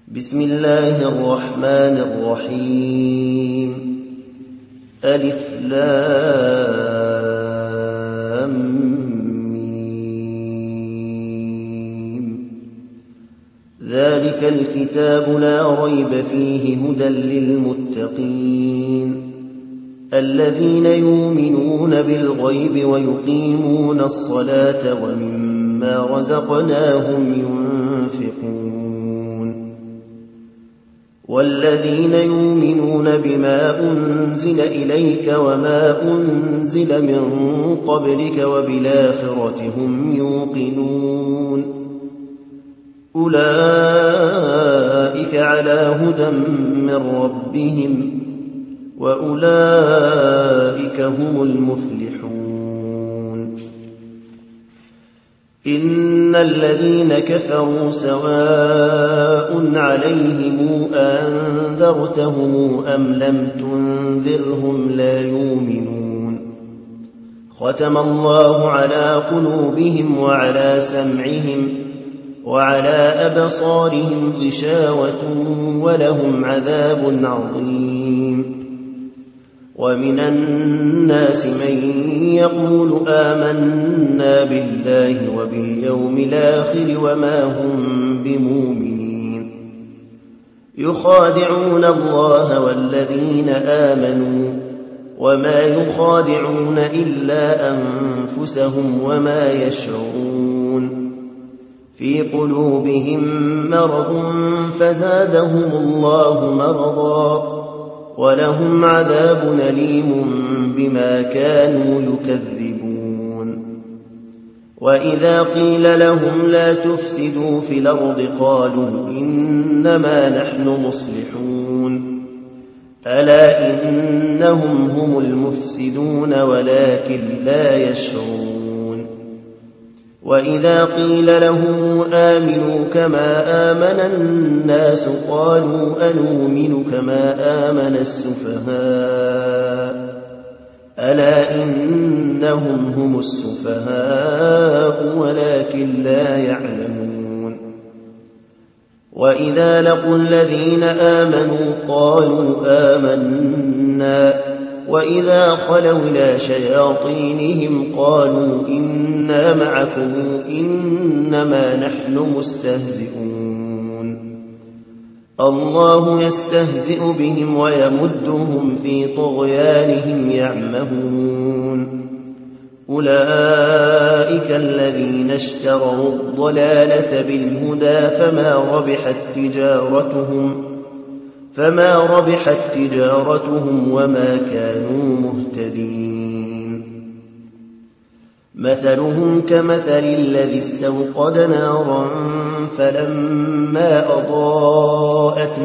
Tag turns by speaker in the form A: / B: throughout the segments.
A: بسم الله الرحمن الرحيم ألف لام ميم ذلك الكتاب لا ريب فيه هدى للمتقين الذين يؤمنون بالغيب ويقيمون الصلاة ومما رزقناهم ينفقون والذين يؤمنون بما أنزل إليك وما أنزل من قبلك وبالآخرة هم يوقنون أولئك على هدى من ربهم وأولئك هم المفلحون إن الذين كفروا سواء عليهم أنذرتهم أم لم تنذرهم لا يؤمنون ختم الله على قلوبهم وعلى سمعهم وعلى أبصارهم غشاوة ولهم عذاب عظيم ومن الناس من يقول آمنا بالله وباليوم الآخر وما هم بمؤمنين يخادعون الله والذين آمنوا وما يخادعون إلا أنفسهم وما يشعرون في قلوبهم مرض فزادهم الله مرضا ولهم عذاب أليم بما كانوا يكذبون وإذا قيل لهم لا تفسدوا في الأرض قالوا إنما نحن مصلحون ألا إنهم هم المفسدون ولكن لا يشعرون وإذا قيل لهم آمنوا كما آمن الناس قالوا أنؤمن كما آمن السفهاء ألا إنهم هم السفهاء ولكن لا يعلمون وإذا لقوا الذين آمنوا قالوا آمنا وإذا خلوا إلى شياطينهم قالوا إنا معكم إنما نحن مستهزئون الله يستهزئ بهم ويمدهم في طغيانهم يعمهون أولئك الذين اشتروا الضلالة بالهدى فما ربحت تجارتهم وما كانوا مهتدين مثلهم كمثل الذي استوقد نارا فلما أضاءت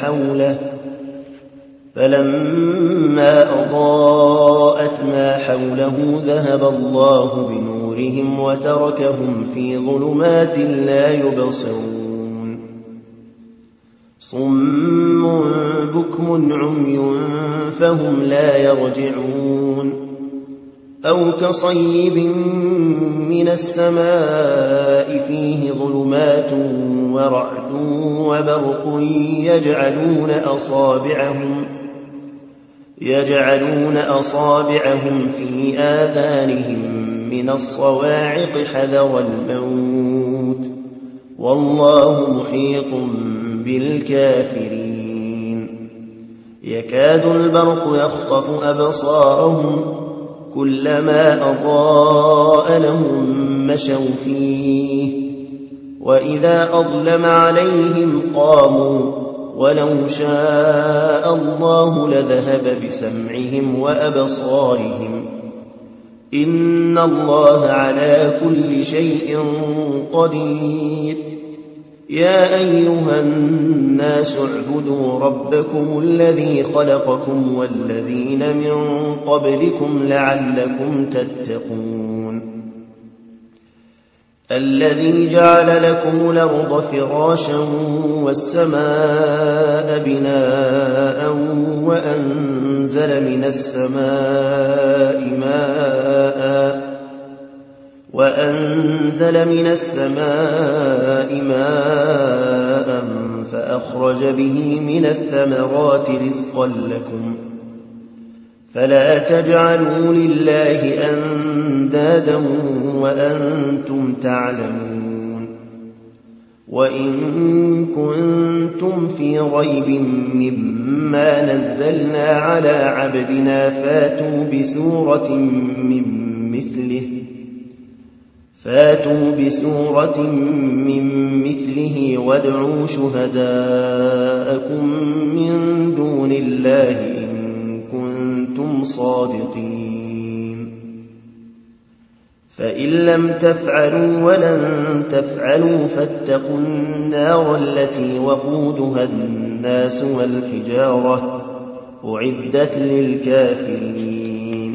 A: ما حوله ذهب الله بنورهم وتركهم في ظلمات لا يبصرون صم بكم عمي فهم لا يرجعون أو كصيب من السماء فيه ظلمات ورعد وبرق يجعلون أصابعهم في آذانهم من الصواعق حذر الموت والله محيط بالكافرين يكاد البرق يخطف أبصارهم كلما أضاء لهم مشوا فيه وإذا أظلم عليهم قاموا ولو شاء الله لذهب بسمعهم وأبصارهم إن الله على كل شيء قدير يا أيها الناس اعبدوا ربكم الذي خلقكم والذين من قبلكم لعلكم تتقون الذي جعل لكم الأرض فراشا والسماء بناء وأنزل من السماء ماء فأخرج به من الثمرات رزقا لكم فلا تجعلوا لله أندادا وأنتم تعلمون وإن كنتم في ريب مما نزلنا على عبدنا فاتوا بسورة من مثله وادعوا شهداءكم من دون الله إن كنتم صادقين فإن لم تفعلوا ولن تفعلوا فاتقوا النار التي وقودها الناس والحجارة أعدت للكافرين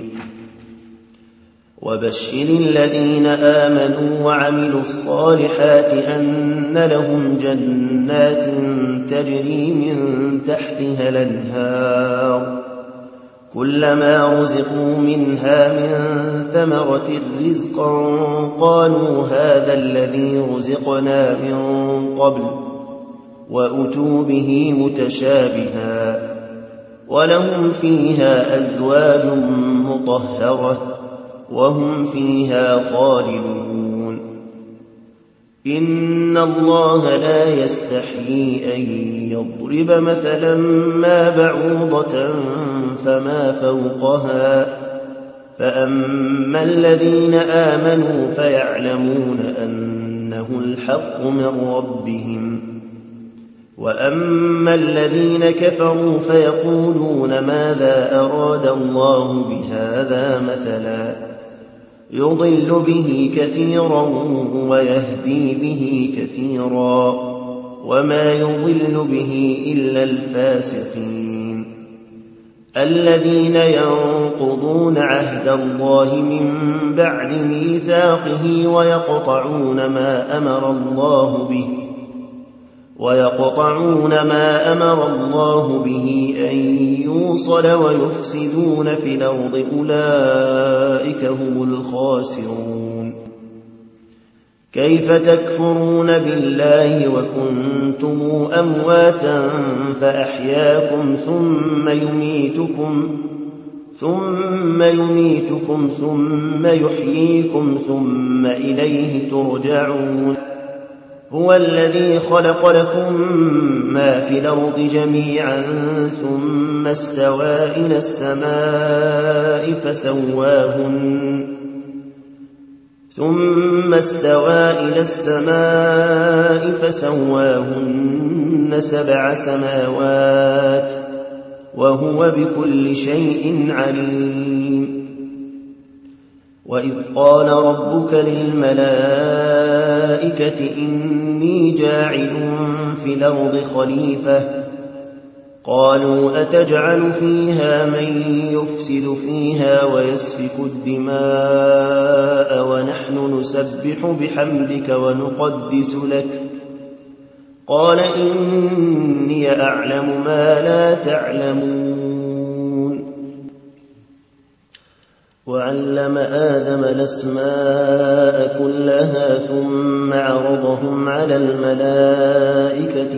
A: وبشر الذين آمنوا وعملوا الصالحات أن لهم جنات تجري من تحتها الأنهار كلما رزقوا منها من ثمرة رزقا قالوا هذا الذي رزقنا من قبل وأتوا به متشابها ولهم فيها أزواج مطهرة وهم فيها خالدون إن الله لا يستحيي أن يضرب مثلا ما بعوضة فما فوقها فأما الذين آمنوا فيعلمون أنه الحق من ربهم وأما الذين كفروا فيقولون ماذا أراد الله بهذا مثلا يضل به كثيرا ويهدي به كثيرا وما يضل به إلا الفاسقين الذين ينقضون عهد الله من بعد ميثاقه ويقطعون ما أمر الله به أن يوصل ويفسدون في الأرض أولئك هم الخاسرون كيف تكفرون بالله وكنتم أمواتا فأحياكم ثم يميتكم ثم يحييكم ثم إليه ترجعون هو الذي خلق لكم ما في الأرض جميعا ثم استوى إلى السماء فسواهن 7 سماوات وهو بكل شيء عليم وإذ قال ربك للملائكة إني جاعل في الأرض خليفة قالوا أتجعل فيها من يفسد فيها ويسفك الدماء ونحن نسبح بحمدك ونقدس لك قال إني أعلم ما لا تعلمون وعلم آدم الأسماء كلها ثم عرضهم على الملائكة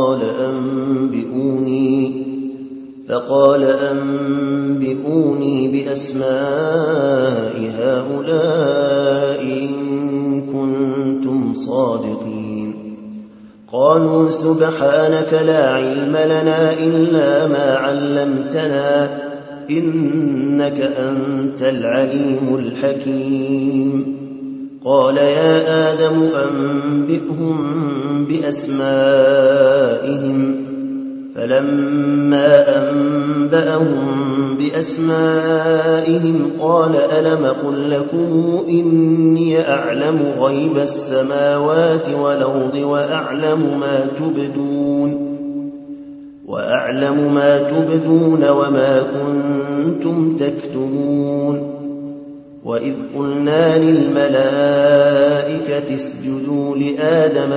A: فقال أنبئوني بأسماء هؤلاء إن كنتم صادقين قالوا سبحانك لا علم لنا إلا ما علمتنا إنك أنت العليم الحكيم قال يا آدم أنبئهم بأسمائهم فلما أنبأهم بأسمائهم قال ألم قل لكم إني أعلم غيب السماوات والأرض وأعلم ما تبدون وما كنتم تكتمون وإذ قلنا للملائكة اسجدوا لآدم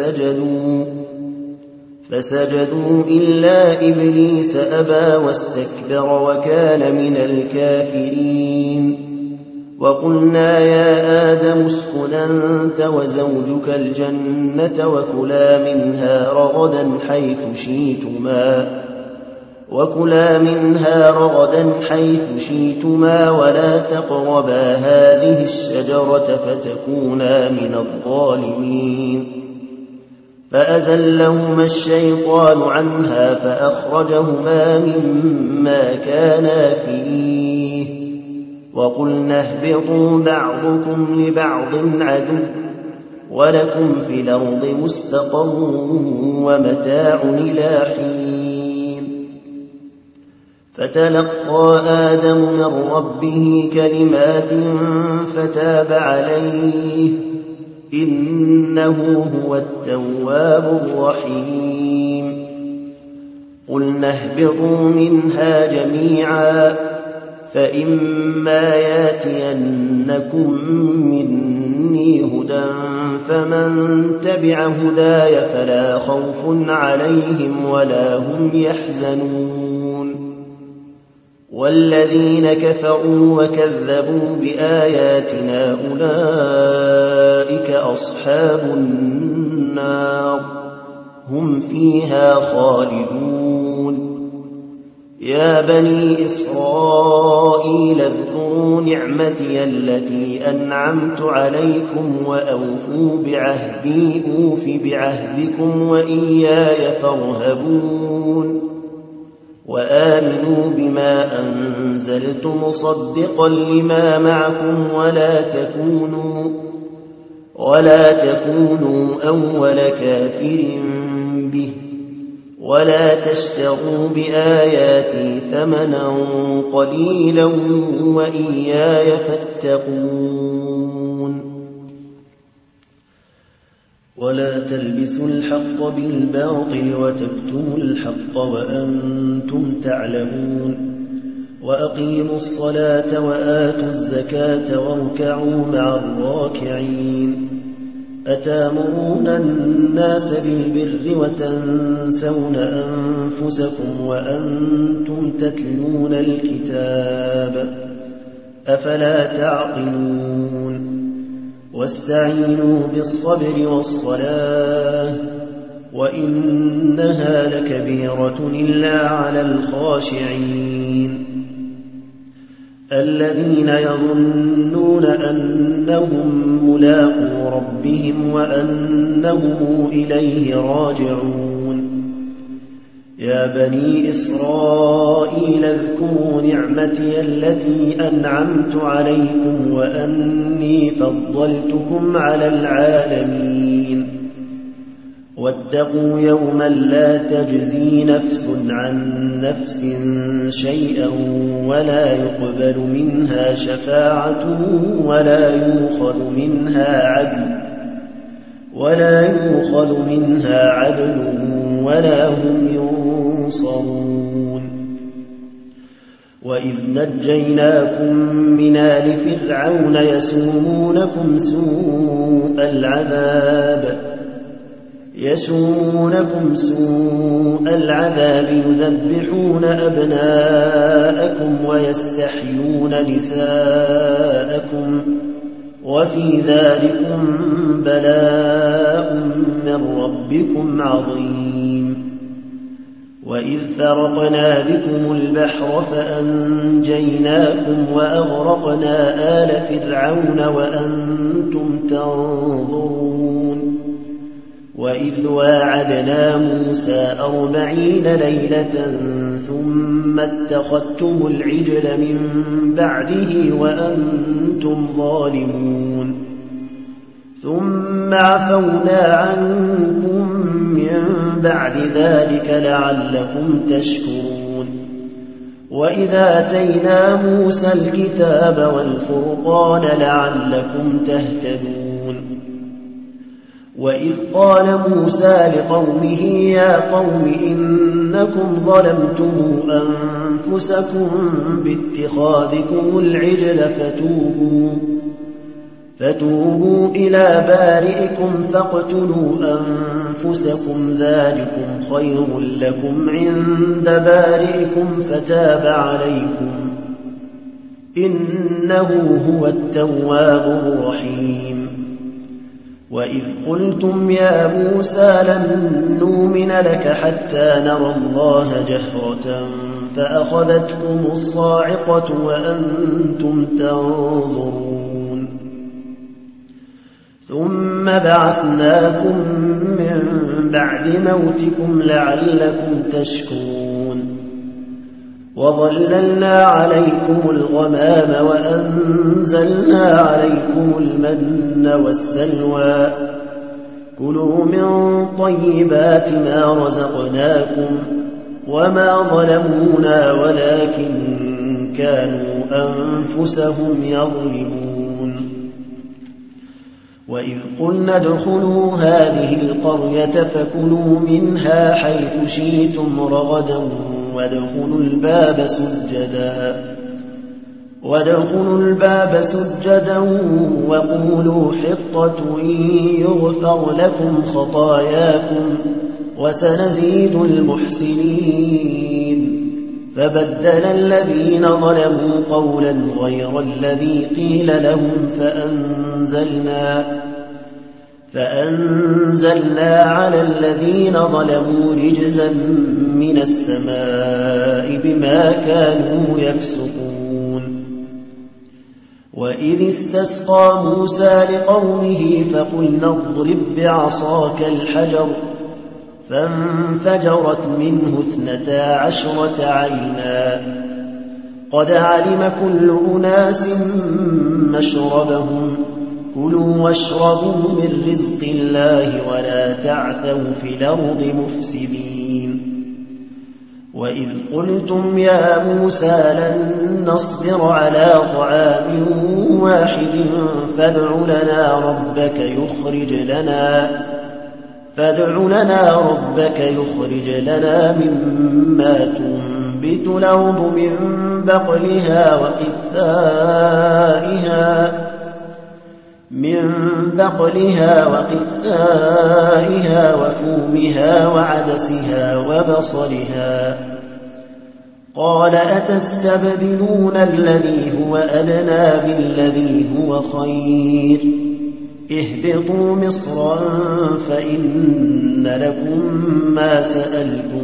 A: فسجدوا إلا إبليس أبى واستكبر وكان من الكافرين وقلنا يا آدم اسكن أنت وزوجك الجنة وكلا منها رغدا حيث شئتما ولا تقربا هذه الشجرة فتكونا من الظالمين. فأزلهما الشيطان عنها فأخرجهما مما كانا فيه وقلنا اهبطوا بعضكم لبعض عدو ولكم في الأرض مستقر ومتاع إلى حين. فتلقى آدم من ربه كلمات فتاب عليه إنه هو التواب الرحيم. قلنا اهبطوا منها جميعا فإما ياتينكم مني هدى فمن تبع هداي فلا خوف عليهم ولا هم يحزنون. والذين كفروا وكذبوا بآياتنا أولئك أصحاب النار هم فيها خالدون. يا بني إسرائيل اذكروا نعمتي التي أنعمت عليكم وأوفوا بعهدي أوف بعهدكم وإياي فارهبون. وآمنوا بما أنزلت مصدقا لما معكم ولا تكونوا أول كافر به ولا تشتروا بآياتي ثمنا قليلا وإياي فاتقون. ولا تلبسوا الحق بالباطل وتكتموا الحق وأنتم تعلمون. وأقيموا الصلاة وآتوا الزكاة واركعوا مع الراكعين. أتامرون الناس بالبر وتنسون أنفسكم وأنتم تتلون الكتاب أفلا تعقلون. واستعينوا بالصبر والصلاة وإنها لكبيرة إلا على الخاشعين الذين يظنون أنهم ملاقو ربهم وأنهم إليه راجعون. يا بني إسرائيل اذكروا نعمتي التي أنعمت عليكم وأني فضلتكم على العالمين. واتقوا يوما لا تجزي نفس عن نفس شيئا ولا يقبل منها شفاعة ولا يؤخذ منها عدل ولا هم ينصرون. وإذ نجيناكم من آل فرعون يسومونكم سوء العذاب يذبحون أبناءكم ويستحيون نساءكم وفي ذلكم بلاء من ربكم عظيم. وإذ فرقنا بكم البحر فأنجيناكم وأغرقنا آل فرعون وأنتم تنظرون. وإذ واعدنا موسى 40 ليلة ثم اتخذتم العجل من بعده وأنتم ظالمون. ثم عفونا عنكم من بعد ذلك لعلكم تشكرون. وإذ آتينا موسى الكتاب والفرقان لعلكم تهتدون. وإذ قال موسى لقومه يا قوم إنكم ظلمتم أنفسكم باتخاذكم العجل فتوبوا إلى بارئكم فاقتلوا أنفسكم ذلكم خير لكم عند بارئكم فتاب عليكم إنه هو التواب الرحيم وإذ قلتم يا موسى لن نؤمن لك حتى نرى الله جهرة فأخذتكم الصاعقة وأنتم تنظرون ثم بعثناكم من بعد موتكم لعلكم تشكرون وظللنا عليكم الغمام وأنزلنا عليكم المن والسلوى كلوا من طيبات ما رزقناكم وما ظلمونا ولكن كانوا أنفسهم يظلمون وإذ قلنا ادخلوا هذه القرية فكلوا منها حيث شئتم رغدا وادخلوا الباب سجدا وقولوا حطة يغفر لكم خطاياكم وسنزيد المحسنين فبدل الذين ظلموا قولا غير الذي قيل لهم فأنزلنا على الذين ظلموا رجزا من السماء بما كانوا يفسقون وإذ استسقى موسى لقومه فقلنا اضرب بعصاك الحجر فانفجرت منه 12 عينا قد علم كل أناس مشربهم كلوا واشربوا من رزق الله ولا تعثوا في الأرض مفسدين وإذ قلتم يا موسى لن نصبر على طعام واحد فادع لنا ربك يخرج لنا مما تنبت الأرض من بقلها وقثائها وفومها وعدسها وبصلها قال أتستبدلون الذي هو أدنى بالذي هو خير اهبطوا مصرا فإن لكم ما سألتم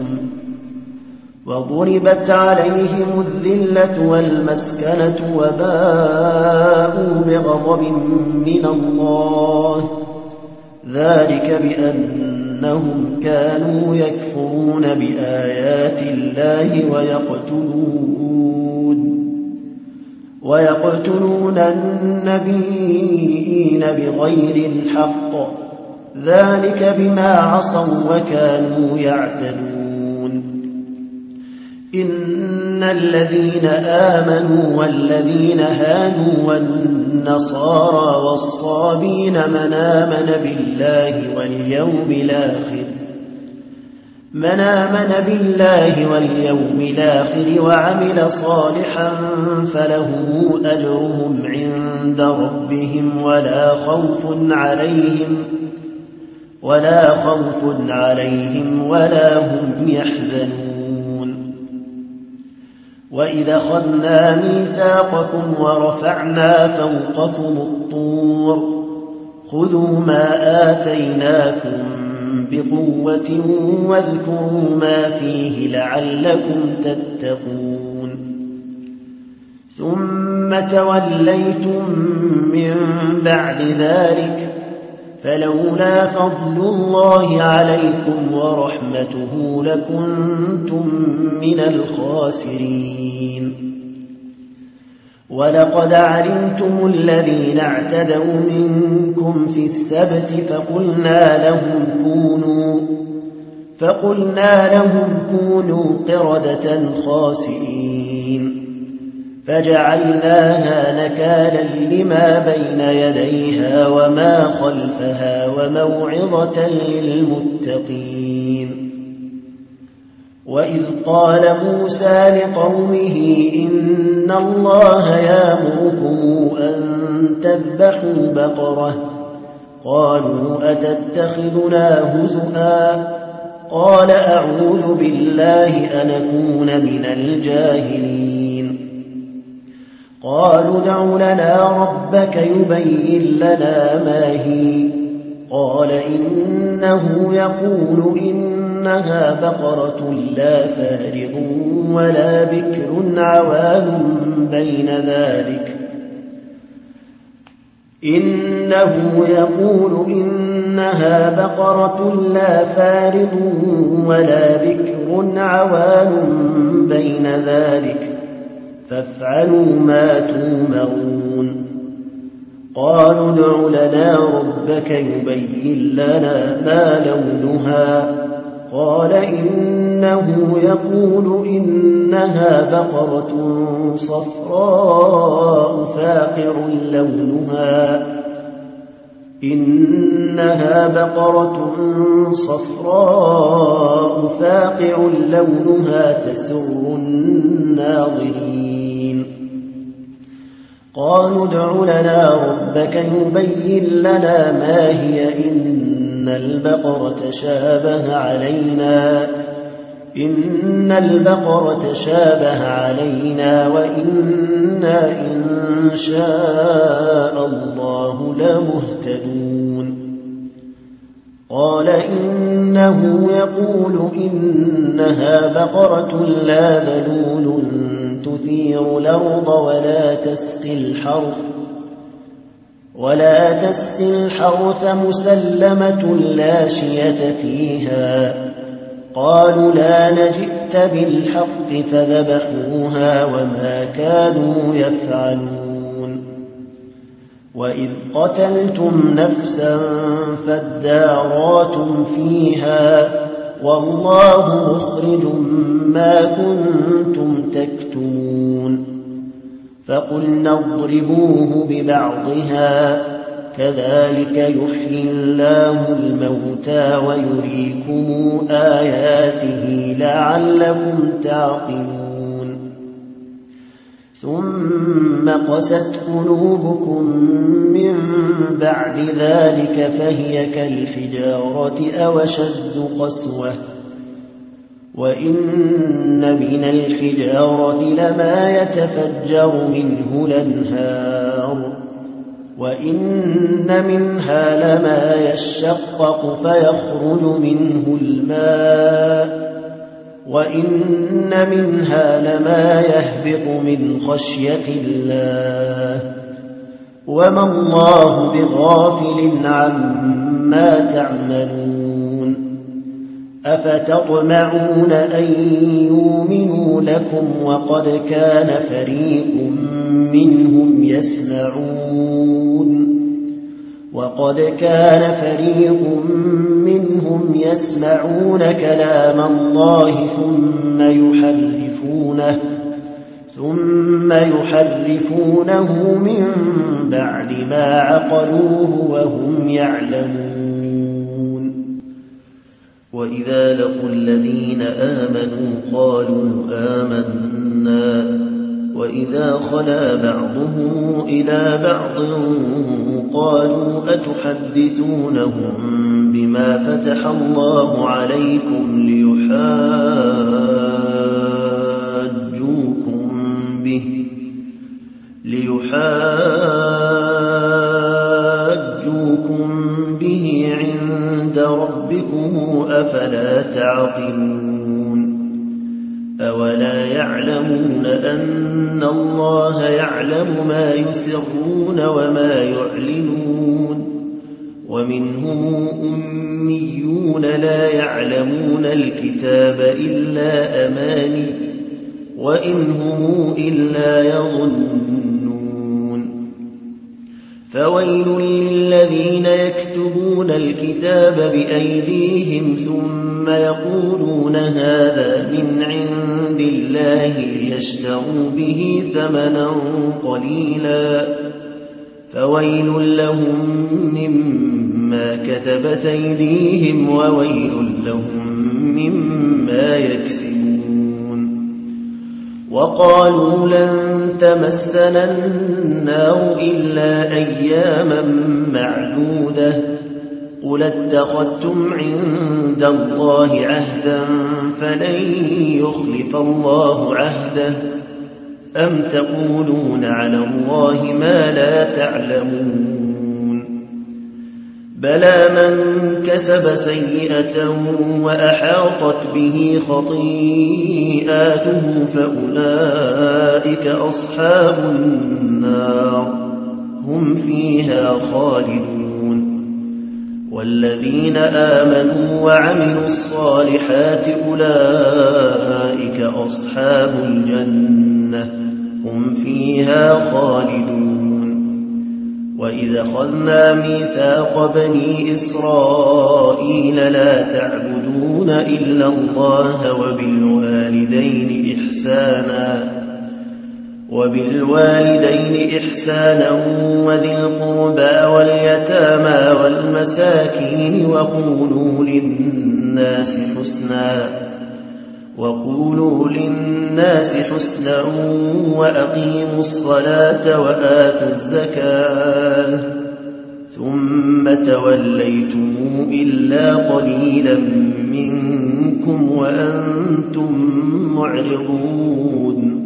A: وضربت عليهم الذلة والمسكنة وباءوا بغضب من الله ذلك بأنهم كانوا يكفرون بآيات الله ويقتلون النبيين بغير الحق ذلك بما عصوا وكانوا يعتدون إن الذين آمنوا والذين هادوا والنصارى والصابين من آمن بالله واليوم الآخر وعمل صالحا فلهم أجرهم عند ربهم ولا خوف عليهم ولا هم يحزنون وإذا أخذنا ميثاقكم ورفعنا فوقكم الطور خذوا ما آتيناكم بقوة واذكروا ما فيه لعلكم تتقون ثم توليتم من بعد ذلك فلولا فضل الله عليكم ورحمته لكنتم من الخاسرين ولقد علمتم الذين اعتدوا منكم في السبت فقلنا لهم كونوا قردة خاسئين فجعلناها نكالا لما بين يديها وما خلفها وموعظة للمتقين وإذ قال موسى لقومه إن الله يأمركم أن تذبحوا بقرة قالوا أتتخذنا هزؤا قال أعوذ بالله أن أكون من الجاهلين قالوا ادع لنا ربك يبين لنا ما هي قال إنه يقول إنها بقرة لا فارغ ولا بكر عوان بين ذلك إنه يقول إنها بقرة لا فارغ ولا بكر عوان بين ذلك فافعلوا ما تؤمرون قالوا ادع لنا ربك يبين لنا ما لونها قال إنه يقول إنها بقرة صفراء فاقع لونها تسر الناظرين قالوا ادع لنا ربك يبين لنا ما هي إن البقرة شابه علينا وإنا إن شاء الله لمهتدون قال إنه يقول إنها بقرة لا ذلول تثير الأرض ولا تسقي الحرث مسلمة لا شية فيها قالوا لا نجئت بالحق فذبحوها وما كانوا يفعلون وإذ قتلتم نفسا فادارأتم فيها والله مخرج ما كنتم تكتمون فقلنا اضربوه ببعضها كذلك يحيي الله الموتى ويريكم آياته لعلكم تعقلون ثم قست قلوبكم من بعد ذلك فهي كالحجارة أو أشد قسوة وإن من الحجارة لما يتفجر منه الأنهار وإن منها لما يشقق فيخرج منه الماء وإن منها لما يهبط من خشية الله وما الله بغافل عما تعملون أفتطمعون أن يؤمنوا لكم وقد كان فريق منهم يسمعون كلام الله ثم يحرفونه من بعد ما عقلوه وهم يعلمون وإذا لقوا الذين آمنوا قالوا آمنا وإذا خلا بعضهم إلى بعض قالوا أتحدثونهم بما فتح الله عليكم ليحاجوكم به عند ربكم أفلا تعقلون أولا يعلمون أن الله يعلم ما يسرون وما يعلنون ومنهم أميون لا يعلمون الكتاب إلا أماني وإن هم إلا يظنون فويل للذين يكتبون الكتاب بأيديهم ثم يقولون هذا من عند الله ليشتروا به ثمنا قليلا فويل لهم مما كتبت أيديهم وويل لهم مما يكسبون وقالوا لن تمسنا النار إلا أياما معدودة قل اتخذتم عند الله عهدا فلن يخلف الله عهده أم تقولون على الله ما لا تعلمون بلى من كسب سيئة وأحاطت به خطيئاته فأولئك أصحاب النار هم فيها خالدون والذين آمنوا وعملوا الصالحات أولئك أصحاب الجنة هم فيها خالدون وإذا أخذنا ميثاق بني إسرائيل لا تعبدون إلا الله وبالوالدين إحسانا وذي القربى واليتامى والمساكين وقولوا للناس حسنا وأقيموا الصلاة وآتوا الزكاة ثم توليتم إلا قليلا منكم وأنتم معرضون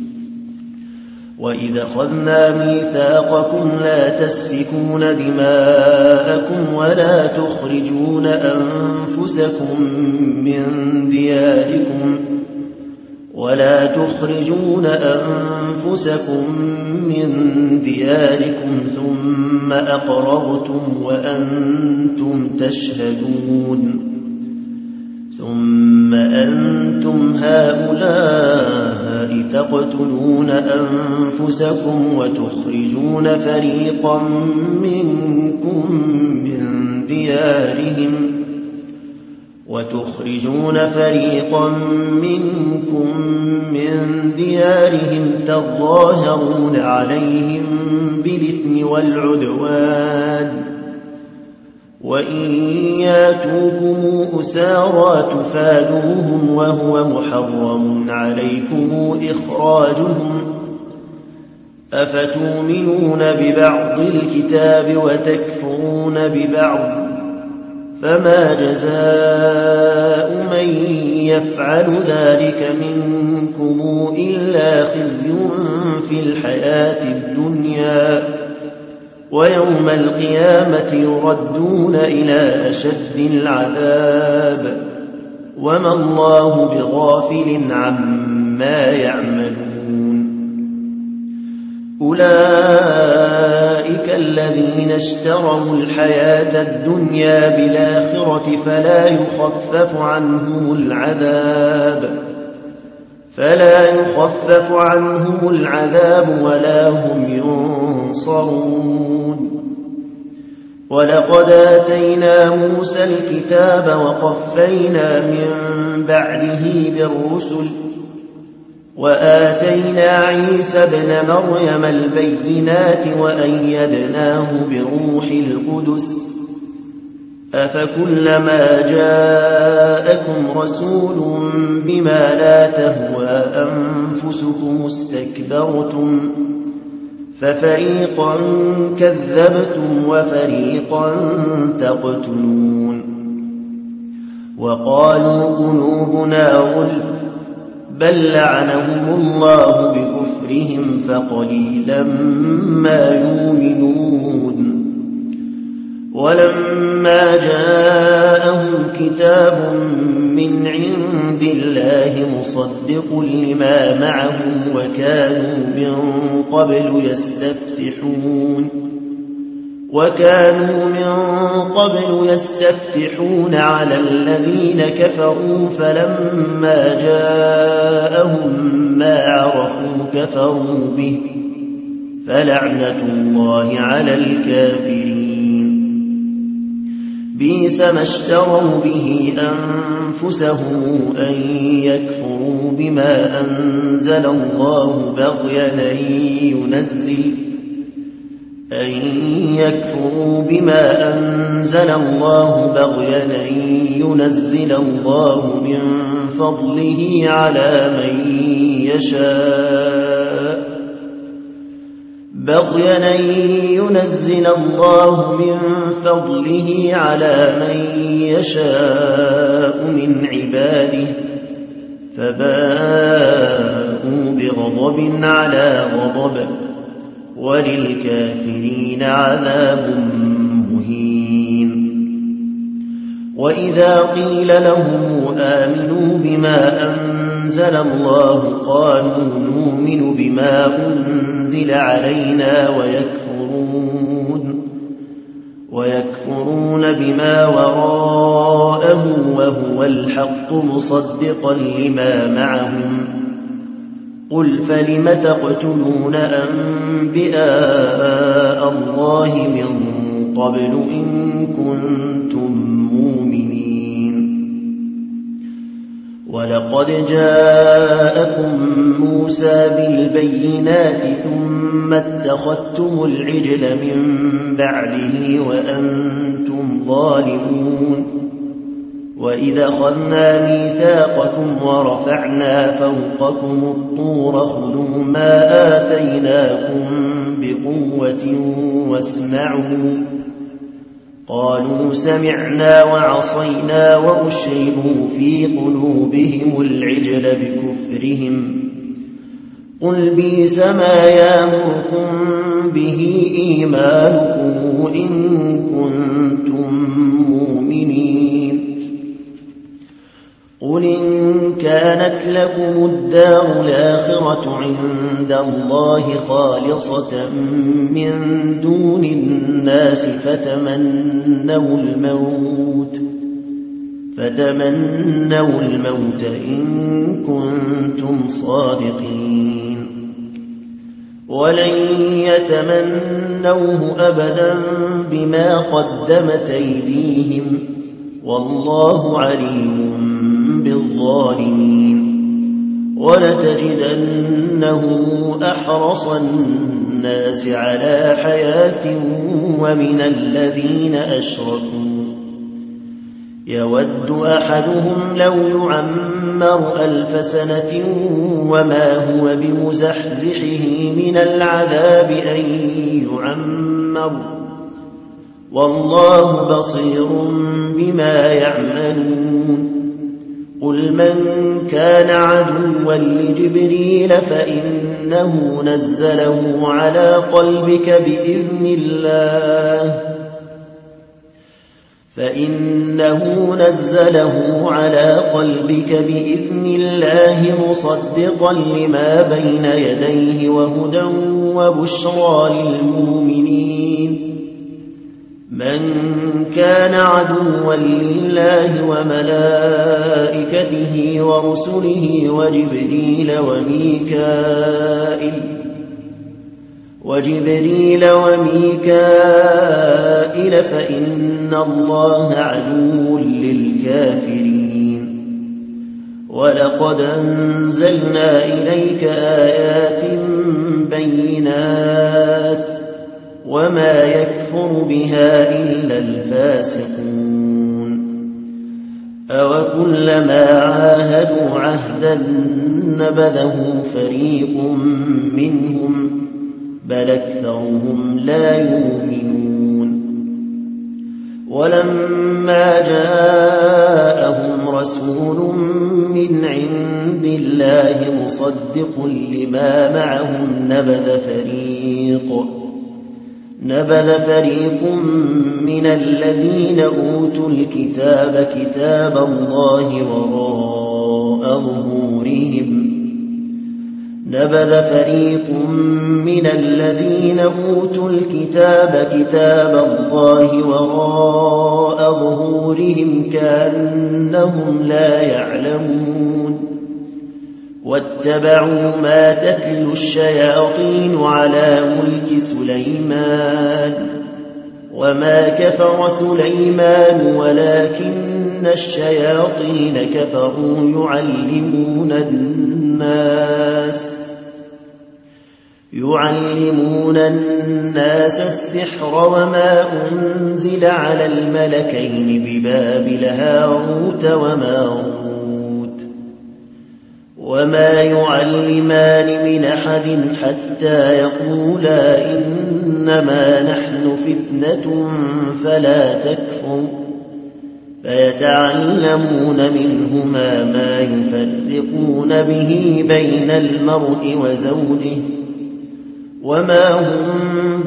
A: وإذا أخذنا ميثاقكم لا تسفكون دماءكم ولا تخرجون أنفسكم من دياركم ثم أقررتم وأنتم تشهدون ثم أنتم هؤلاء تقتلون أنفسكم وتخرجون فريقا منكم من ديارهم تظاهرون عليهم بالإثم والعدوان وإن ياتوكم أسارى تفادوهم وهو محرم عليكم إخراجهم أفتؤمنون ببعض الكتاب وتكفرون ببعض فما جزاء من يفعل ذلك منكم إلا خزي في الحياة الدنيا ويوم القيامة يردون إلى أشد العذاب وما الله بغافل عما يعملون أولئك الذين اشتروا الحياة الدنيا بالآخرة فلا يخفف عنهم العذاب ولا هم ينصرون ولقد آتينا موسى الكتاب وقفينا من بعده بالرسل وآتينا عيسى ابن مريم البينات وأيدناه بروح القدس أفكلما جاءكم رسول بما لا تهوى أنفسكم استكبرتم ففريقا كذبتم وفريقا تقتلون وقالوا قلوبنا غلف بل لعنهم الله بكفرهم فقليلا ما يؤمنون ولما جاءهم كتاب من عند الله مصدق لما معهم وكانوا من قبل يستفتحون على الذين كفروا فلما جاءهم ما عرفوا كفروا به فلعنة الله على الكافرين بئس ما اشتروا به أنفسهم أن يكفروا بما أنزل الله بغيا أن ينزل الله من فضله على من يشاء من عباده فباءوا بغضب على غضب وللكافرين عذاب مهين. وإذا قيل لهم آمنوا بما أنزل الله قالوا نؤمن بما أنزل علينا ويكفرون بما وراءه وهو الحق مصدقا لما معهم. قل فلم تقتلون أنبياء الله من قبل إن كنتم مؤمنين. ولقد جاءكم موسى بالبينات ثم اتخذتم العجل من بعده وأنتم ظالمون. وإذا أخذنا ميثاقكم ورفعنا فوقكم الطور خذوا ما آتيناكم بقوة واسمعوا. قالوا سمعنا وعصينا وأشربوا في قلوبهم العجل بكفرهم. قل بئس ما يأمركم به إيمانكم إن كنتم مؤمنين. قل إن كانت لكم الدار الآخرة عند الله خالصة من دون الناس فتمنوا الموت إن كنتم صادقين. ولن يتمنوه أبدا بما قدمت أيديهم والله عليم بالظالمين. ولتجدنه أحرص الناس على حياة ومن الذين أشركوا يود أحدهم لو يعمر 1000 سنة وما هو بمزحزحه من العذاب أن يعمر والله بصير بما يعملون. قل من كان عدوا لجبريل فإنه نزله على قلبك بإذن الله مصدقا لما بين يديه وهدى وبشرى للمؤمنين. من كان عدوا لله وملائكته ورسله وجبريل وميكائيل فإن الله عدو للكافرين. ولقد أنزلنا إليك آيات بينات وما يكفر بها إلا الفاسقون. أوكلما عاهدوا عهدا نبذه فريق منهم بل أكثرهم لا يؤمنون. ولما جاءهم رسول من عند الله مصدق لما معهم نبذ فريق من الذين أوتوا الكتاب كتاب الله وراء ظهورهم كأنهم لا يعلمون. واتبعوا ما تتلو الشياطين على ملك سليمان وما كفر سليمان ولكن الشياطين كفروا يعلمون الناس السحر وما أنزل على الملكين ببابل هاروت وماروت وما يعلمان من أحد حتى يقولا إنما نحن فتنة فلا تكفر فيتعلمون منهما ما يفرقون به بين المرء وزوجه وما هم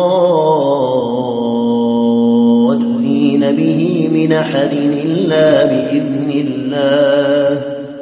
A: بضارين به من أحد إلا بإذن الله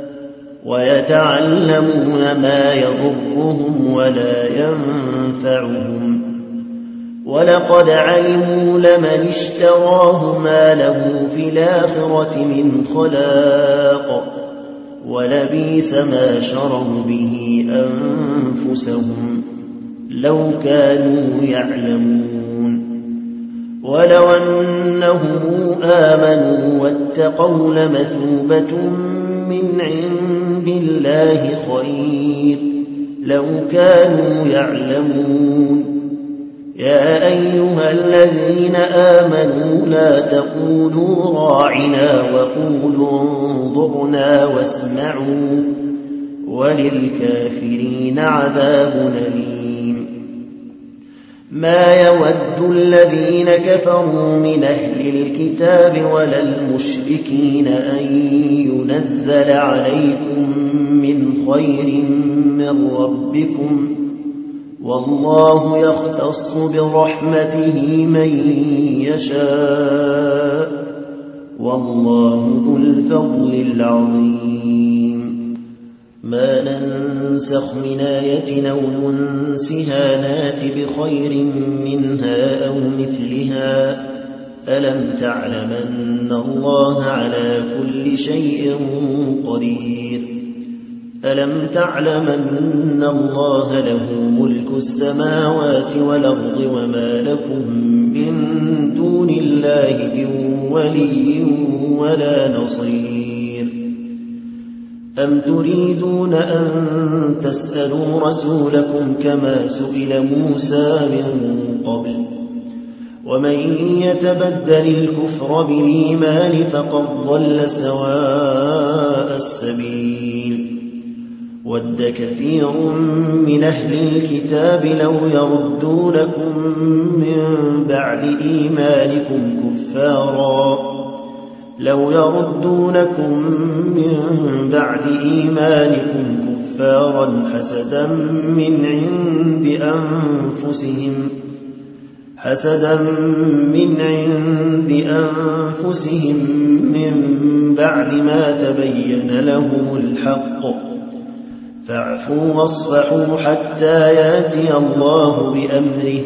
A: ويتعلمون ما يضرهم ولا ينفعهم ولقد علموا لمن اشتراه ما له في الآخرة من خلاق ولبئس ما شروا به أنفسهم لو كانوا يعلمون ولو أنهم آمنوا واتقوا لمثوبة من عند الله خير لو كانوا يعلمون يا أيها الذين آمنوا لا تقولوا راعنا وقولوا انظرنا واسمعوا وللكافرين عذاب أليم ما يود الذين كفروا من أهل الكتاب ولا المشركين أن ينزل عليكم من خير من ربكم والله يختص برحمته من يشاء والله ذو الفضل العظيم ما ننسخ من آية أو ننسها نات بخير منها أو مثلها ألم تعلم أن الله على كل شيء قدير ألم تعلم أن الله له ملك السماوات والأرض وما لكم من دون الله من ولي ولا نصير أم تريدون أن تسألوا رسولكم كما سئل موسى من قبل ومن يتبدل الكفر بالإيمان فقد ضل سواء السبيل ود كثير من أهل الكتاب لو يردونكم من بعد إيمانكم كفارا حسدا من عند أنفسهم من بعد ما تبين لهم الحق فاعفوا واصفحوا حتى يأتي الله بأمره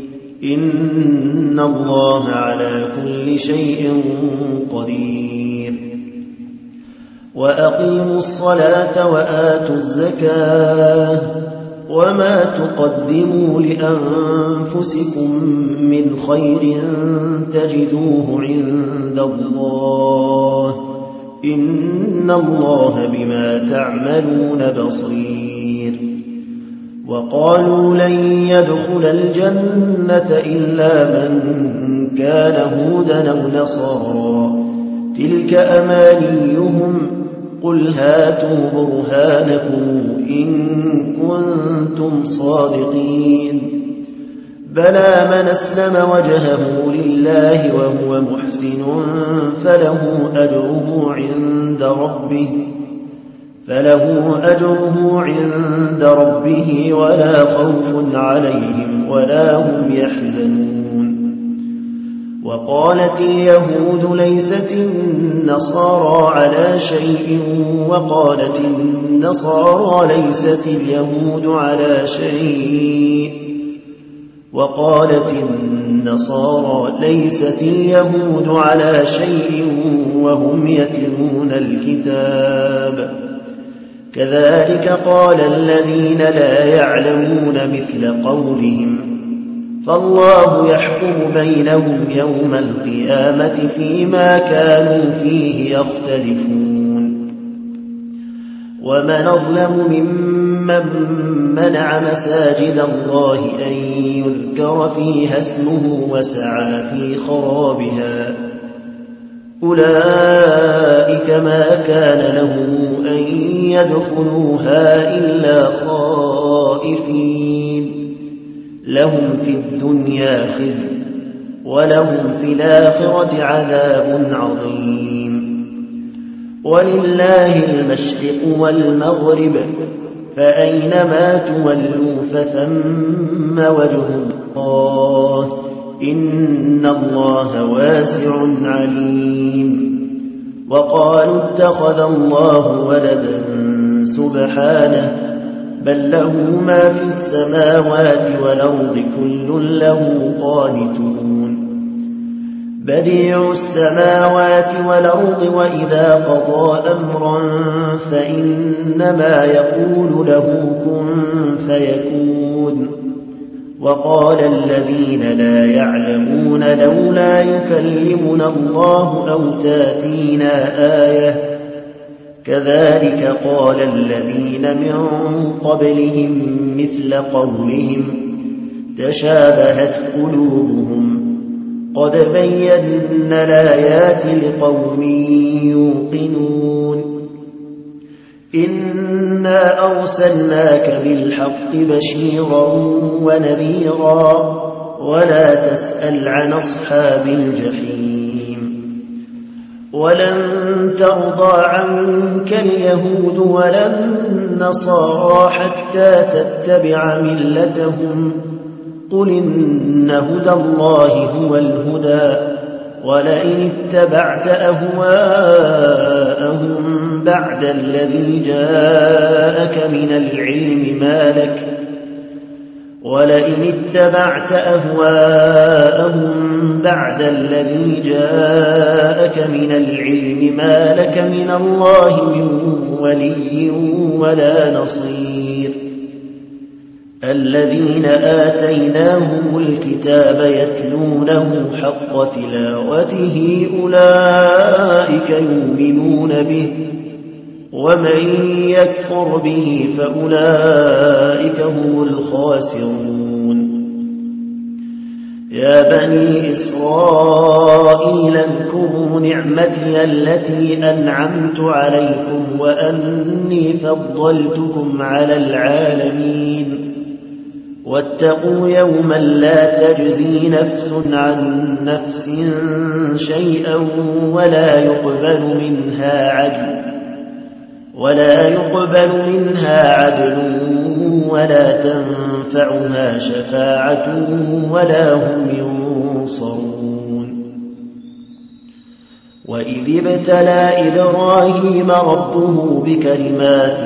A: إن الله على كل شيء قدير وأقيموا الصلاة وآتوا الزكاة وما تقدموا لأنفسكم من خير تجدوه عند الله إن الله بما تعملون بصير وقالوا لن يدخل الجنة إلا من كان هودا أو نصارى تلك أمانيهم قل هاتوا برهانكم إن كنتم صادقين بلى من أسلم وجهه لله وهو محسن فله أجره عند ربه ولا خوف عليهم ولا هم يحزنون وقالت اليهود ليست النصارى على شيء وقالت النصارى ليست اليهود على شيء وهم يتلون الكتاب كذلك قال الذين لا يعلمون مثل قولهم فالله يحكم بينهم يوم القيامة فيما كانوا فيه يختلفون ومن أظلم ممن منع مساجد الله أن يذكر فيها اسمه وسعى في خرابها أولئك ما كان لهم أن يدخلوها إلا خائفين لهم في الدنيا خزي ولهم في الآخرة عذاب عظيم. ولله المشرق والمغرب فأينما تولوا فثم وجه الله إن الله واسع عليم. وقالوا اتخذ الله ولدا سبحانه بل له ما في السماوات والأرض كل له قانتون. بديع السماوات والأرض وإذا قضى أمرا فإنما يقول له كن فيكون. وقال الذين لا يعلمون لولا يكلمنا الله أو تاتينا آية كذلك قال الذين من قبلهم مثل قولهم تشابهت قلوبهم قد بينا الآيات لقوم يوقنون. إنا أرسلناك بالحق بشيرا ونذيرا ولا تسأل عن أصحاب الجحيم. ولن ترضى عنك اليهود ولا النصارى حتى تتبع ملتهم قل إن هدى الله هو الهدى ولئن اتبعت أهواءهم بعد الذي جاءك من العلم ما لك من الله من ولي ولا نصير. الذين آتيناهم الكتاب يتلونه حق تلاوته أولئك يؤمنون به ومن يكفر به فأولئك هم الخاسرون. يا بني إسرائيل اذكروا نعمتي التي أنعمت عليكم وأني فضلتكم على العالمين. واتقوا يوما لا تجزي نفس عن نفس شيئا ولا يقبل منها عدل ولا تنفعها شفاعة ولا هم ينصرون. وإذ ابتلى إبراهيم ربه بكلمات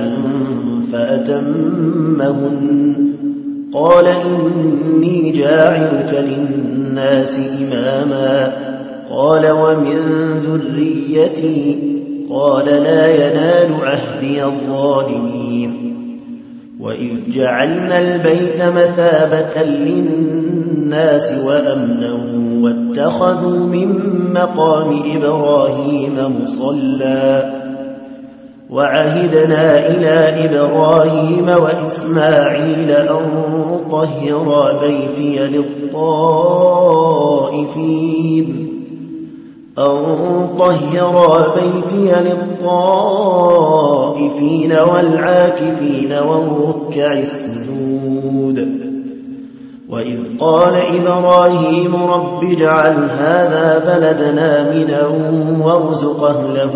A: فأتمهن قال إني جاعلك للناس إماما قال ومن ذريتي قال لا ينال عهدي الظالمين. وإذ جعلنا البيت مثابة للناس وأمنا واتخذوا من مقام إبراهيم مصلى وعهدنا إلى إبراهيم وإسماعيل أن طهرا بيتي للطائفين والعاكفين والركع السجود. وإذ قال إبراهيم رب اجعل هذا بلدنا آمنا وارزق أهله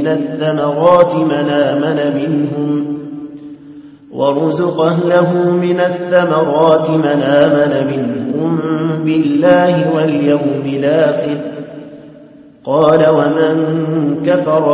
A: من الثمرات من آمن منهم بالله واليوم الآخر قال ومن كفر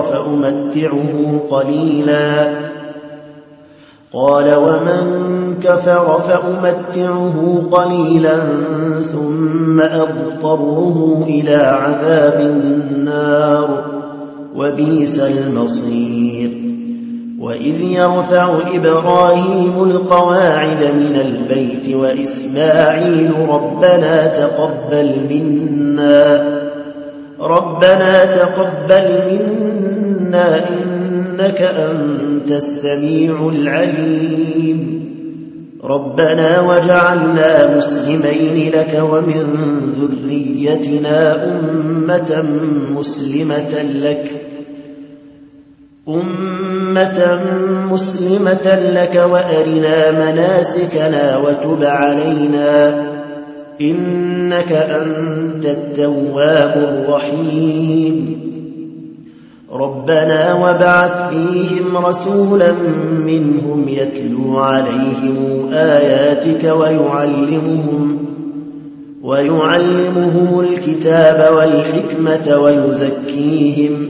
A: فأمتعه قليلا ثم أضطره إلى عذاب النار وبئس المصير. وإذ يرفع إبراهيم القواعد من البيت وإسماعيل ربنا تقبل منا إنك أنت السميع العليم. ربنا واجعلنا مسلمين لك ومن ذريتنا أمة مسلمة لك وأرنا مناسكنا وتب علينا إنك أنت التواب الرحيم ربنا وابعث فيهم رسولا منهم يتلو عليهم آياتك ويعلمهم الكتاب والحكمة ويزكيهم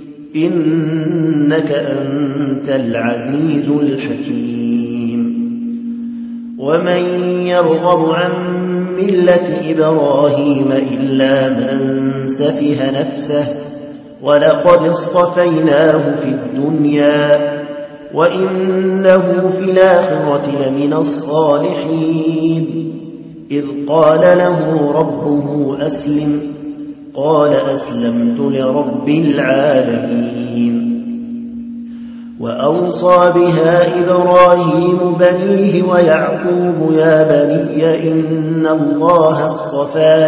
A: إنك أنت العزيز الحكيم ومن يرغب عن ملة إبراهيم إلا من سفه نفسه ولقد اصطفيناه في الدنيا وإنه في الآخرة لمن الصالحين إذ قال له ربه أسلم قال أسلمت لرب العالمين وأوصى بها إبراهيم بنيه ويعقوب يا بني إن الله اصطفى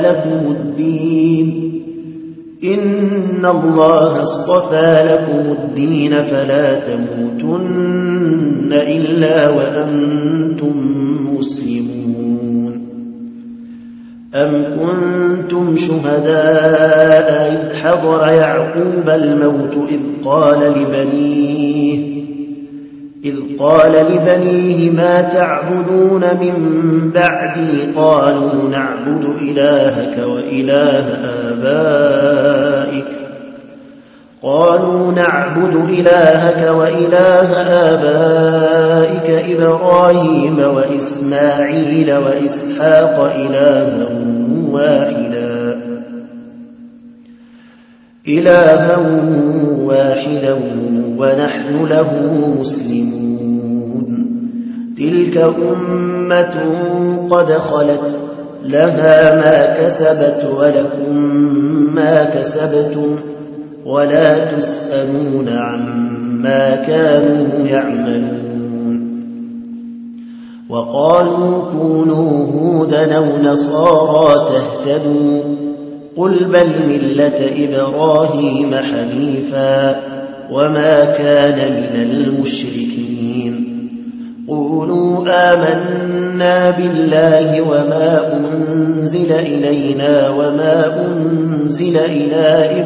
A: لكم الدين فلا تموتن إلا وأنتم مسلمون أم كنتم شهداء إذ حضر يعقوب الموت إذ قال لبنيه ما تعبدون من بعدي قالوا نعبد إلهك وإله آبائك إبراهيم وإسماعيل وإسحاق إلها واحدا ونحن له مسلمون تلك أمة قد خلت لها ما كسبت ولكم ما كسبتم ولا تسألون عما كانوا يعملون وقالوا كونوا هودا أو نصارى تهتدوا قل بل ملة إبراهيم حنيفا وما كان من المشركين قولوا آمنا بالله وما أنزل إلينا وما أنزل إلى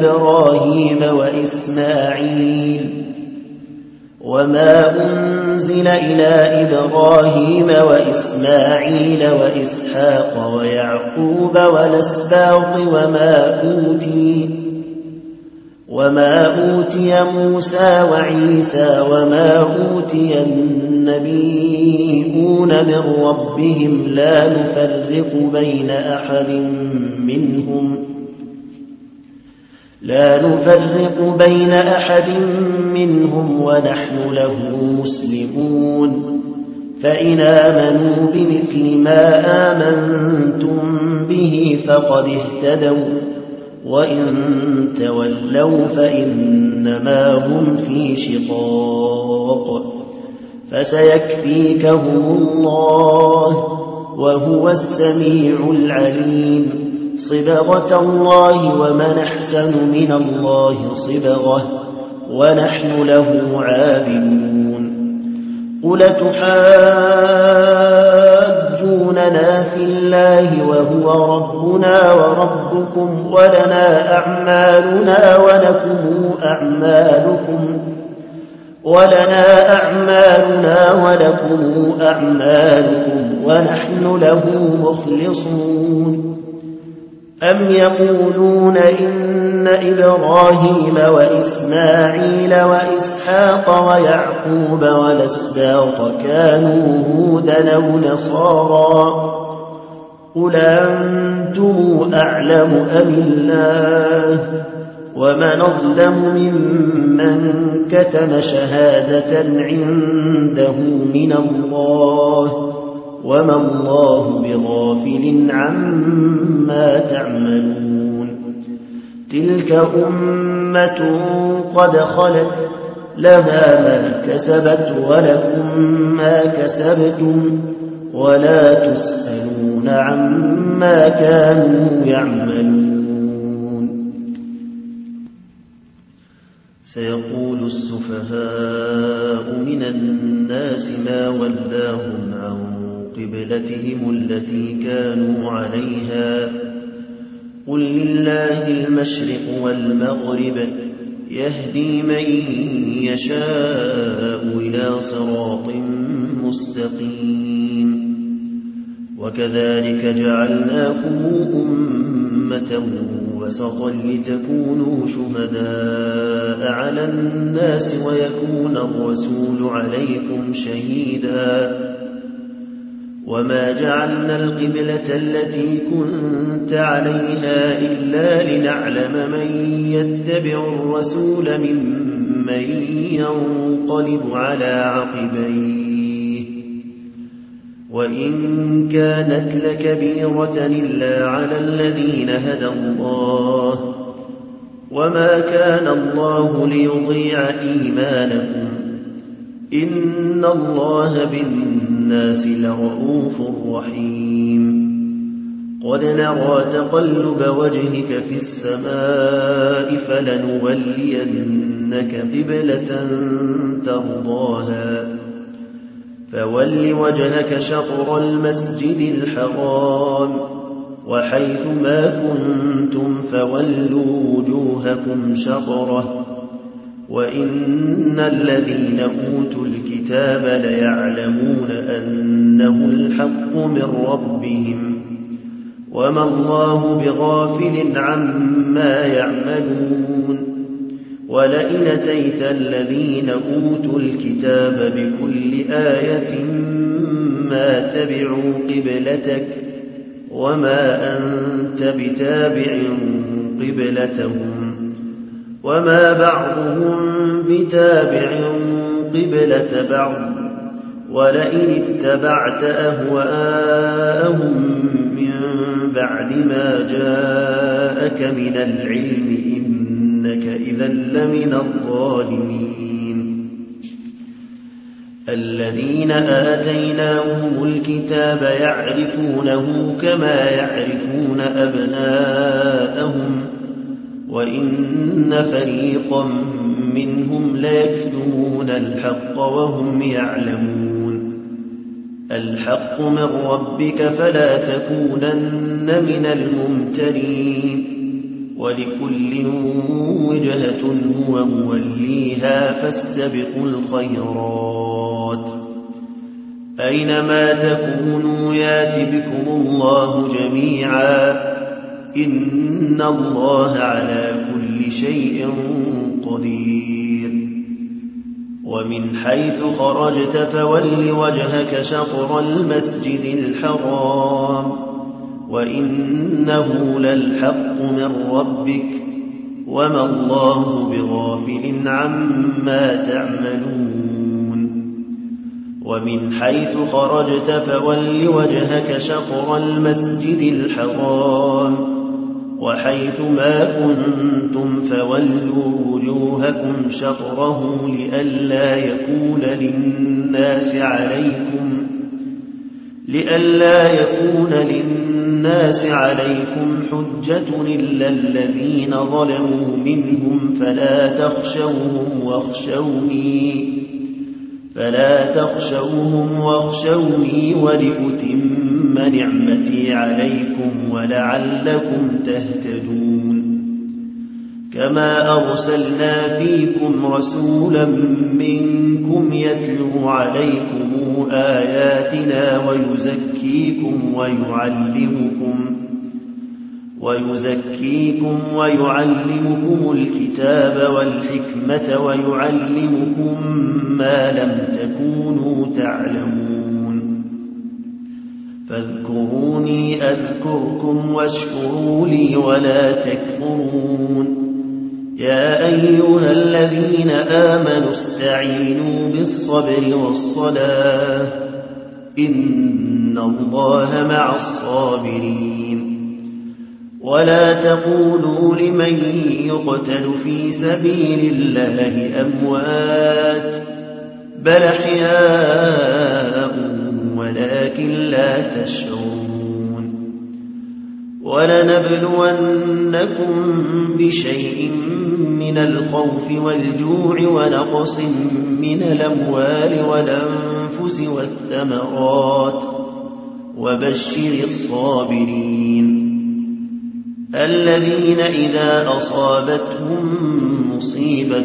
A: إبراهيم وإسماعيل وإسحاق ويعقوب والأسباط وما أوتي موسى وعيسى وما أوتي النبيون من ربهم لا نفرق بين أحد منهم ونحن له مسلمون فإن آمنوا بمثل ما آمنتم به فقد اهتدوا وإن تولوا فإنما هم في شقاق فسيكفيكهم الله وهو السميع العليم صبغة الله ومن أحسن من الله صبغة ونحن له عابدون قل تحاجوننا في الله وهو ربنا وربكم ولنا أعمالنا ولكم أعمالكم ونحن له مخلصون أم يقولون إن إبراهيم وإسماعيل وإسحاق ويعقوب والأسباط كانوا هودا أو نصارى قل أنتم أعلم أم الله ومن أظلم ممن كتم شهادة عنده من الله وما الله بغافل عما تعملون تلك أمة قد خلت لها ما كسبت ولكم ما كسبتم ولا تسألون عما كانوا يعملون سيقول السفهاء من الناس ما ولاهم عن قبلتهم التي كانوا عليها قل لله المشرق والمغرب يهدي من يشاء إلى صراط مستقيم وكذلك جعلناكم أمة وسطا لتكونوا شهداء على الناس ويكون الرسول عليكم شهيدا وما جعلنا القبلة التي كنت عليها إلا لنعلم من يتبع الرسول ممن ينقلب على عقبيه وإن كانت لكبيرة إلا على الذين هدى الله وما كان الله ليضيع إيمانكم إن الله بالناس لرؤوف رحيم قد نرى تقلب وجهك في السماء فلنولينك قبلة ترضاها فول وجهك شطر المسجد الحرام وحيث ما كنتم فولوا وجوهكم شطره وإن الذين أوتوا الكتاب ليعلمون أنه الحق من ربهم وما الله بغافل عما يعملون ولئن أتيت الذين أوتوا الكتاب بكل آية ما تبعوا قبلتك وما أنت بتابع قبلتهم وما بعضهم بتابع قبلة بعض ولئن اتبعت أهواءهم من بعد ما جاءك من العلم إنك إذا لمن الظالمين الذين آتيناهم الكتاب يعرفونه كما يعرفون أبناءهم وإن فريقا منهم ليكتمون الحق وهم يعلمون الحق من ربك فلا تكونن من الممترين ولكل وجهة هو موليها فاستبقوا الخيرات أينما تكونوا يات بكم الله جميعا إن الله على كل شيء قدير ومن حيث خرجت فول وجهك شطر المسجد الحرام وإنه للحق من ربك وما الله بغافل عما تعملون ومن حيث خرجت فول وجهك شطر المسجد الحرام وحيث ما كنتم فولوا وجوهكم شطره لئلا يكون للناس عليكم حجة إلا الذين ظلموا منهم فلا تخشوهم واخشوني ولأتم نعمتي عليكم ولعلكم تهتدون كما أرسلنا فيكم رسولا منكم يتلو عليكم آياتنا ويزكيكم ويعلمكم الكتاب والحكمة ويعلمكم ما لم تكونوا تعلمون فاذكروني أذكركم واشكروا لي ولا تكفرون يا أيها الذين آمنوا استعينوا بالصبر والصلاة إن الله مع الصابرين ولا تقولوا لمن يقتل في سبيل الله أموات بل أحياء ولكن لا تشعرون ولنبلونكم بشيء من الخوف والجوع ونقص من الأموال والأنفس والثمرات وبشر الصابرين الذين إذا أصابتهم مصيبة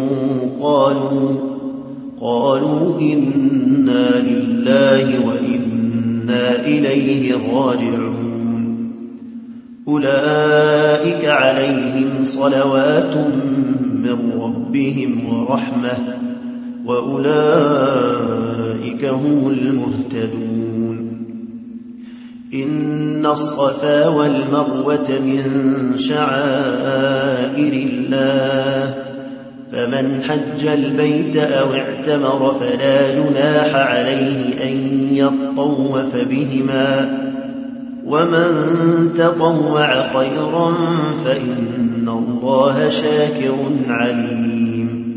A: قالوا إنا لله وإنا إليه راجعون أولئك عليهم صلوات من ربهم ورحمة وأولئك هم المهتدون إن الصفا والمروة من شعائر الله فمن حج البيت أو اعتمر فلا جناح عليه أن يطوف بهما ومن تطوع خيرا فإن الله شاكر عليم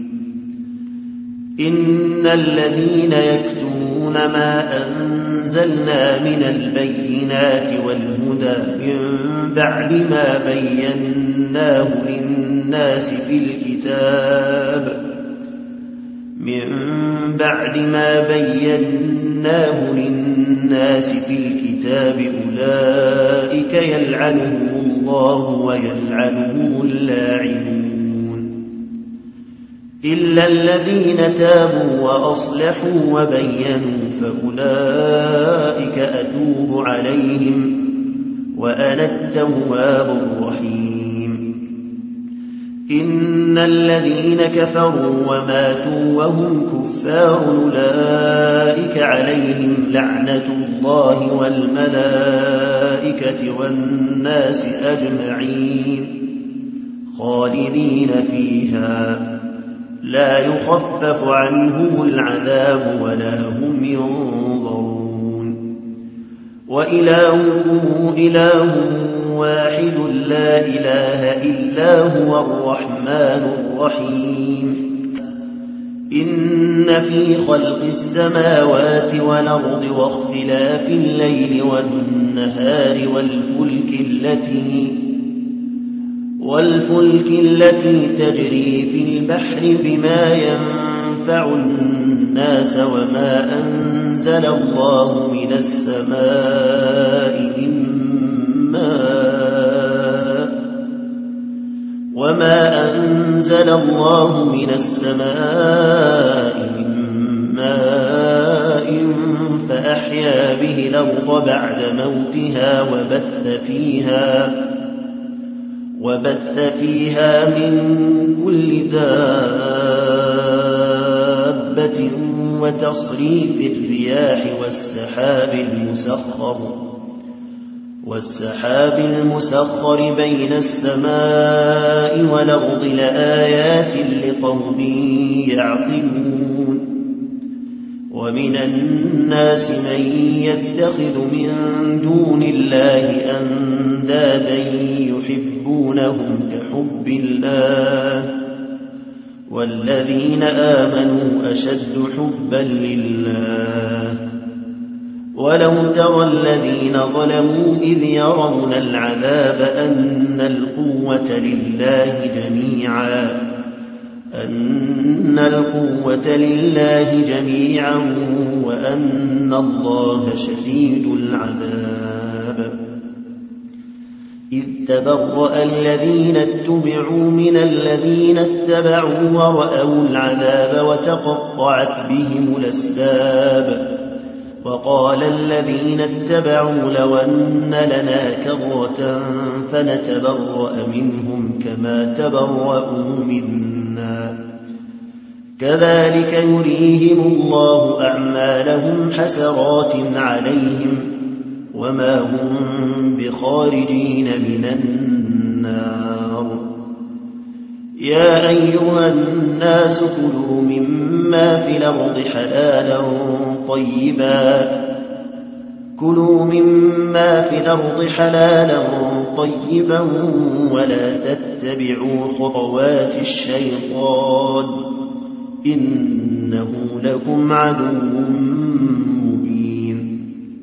A: إن الذين يكتمون ما أنزلنا من البينات والهدى من بعد ما بيناه للناس في الكتاب أولئك يلعنهم الله ويلعنهم اللاعنون إلا الذين تابوا وأصلحوا وبينوا فأولئك أتوب عليهم وأنا التواب الرحيم إن الذين كفروا وماتوا وهم كفار أولئك عليهم لعنة الله والملائكة والناس أجمعين خالدين فيها لا يخفف عنهم العذاب ولا هم ينظرون وإلهكم إله واحد لا إله إلا هو الرحمن الرحيم إن في خلق السماوات والأرض واختلاف الليل والنهار والفلك التي تجري في البحر بما ينفع الناس وما أنزل الله من السماء من ماء فأحيا به الأرض بعد موتها وبث فيها من كل دابة وتصريف الرياح والسحاب المسخر بين السماء والأرض لآيات لقوم يعقلون ومن الناس من يتخذ من دون الله أندادا يحبونهم كحب الله والذين آمنوا أشد حبا لله ولو ترى الذين ظلموا إذ يرون العذاب أن القوة لله جميعا وأن الله شديد العذاب إذ تبرأ الذين اتبعوا من الذين اتبعوا ورأوا العذاب وتقطعت بهم الأسباب وقال الذين اتبعوا لو أن لنا كرة فنتبرأ منهم كما تبرأوا منا كذلك يريهم الله أعمالهم حسرات عليهم وما هم بخارجين من النار يا أيها الناس كلوا مما في الأرض حلالا طيبا ولا تتبعوا خطوات الشيطان إنه لكم عدو مبين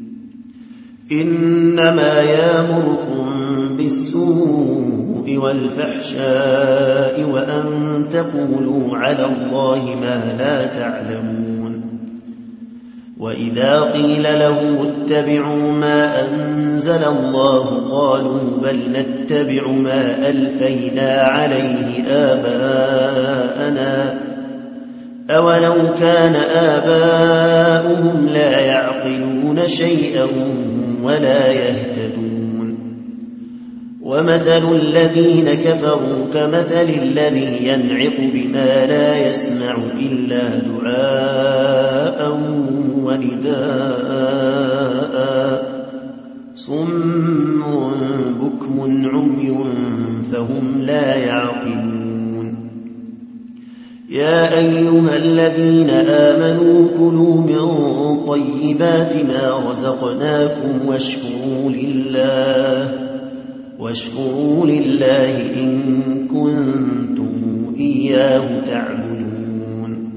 A: إنما يأمركم بالسوء والفحشاء وأن تقولوا على الله ما لا تعلمون وإذا قيل له اتبعوا ما أنزل الله قالوا بل نتبع ما ألفينا عليه آباءنا أولو كان آباؤهم لا يعقلون شيئا ولا يهتدون ومثل الذين كفروا كمثل الذي ينعق بما لا يسمع إلا دعاء ونداء صم بكم عمي فهم لا يعقلون يا أيها الذين آمنوا كلوا من طيبات ما رزقناكم واشكروا لله إن كنتم إياه تعبدون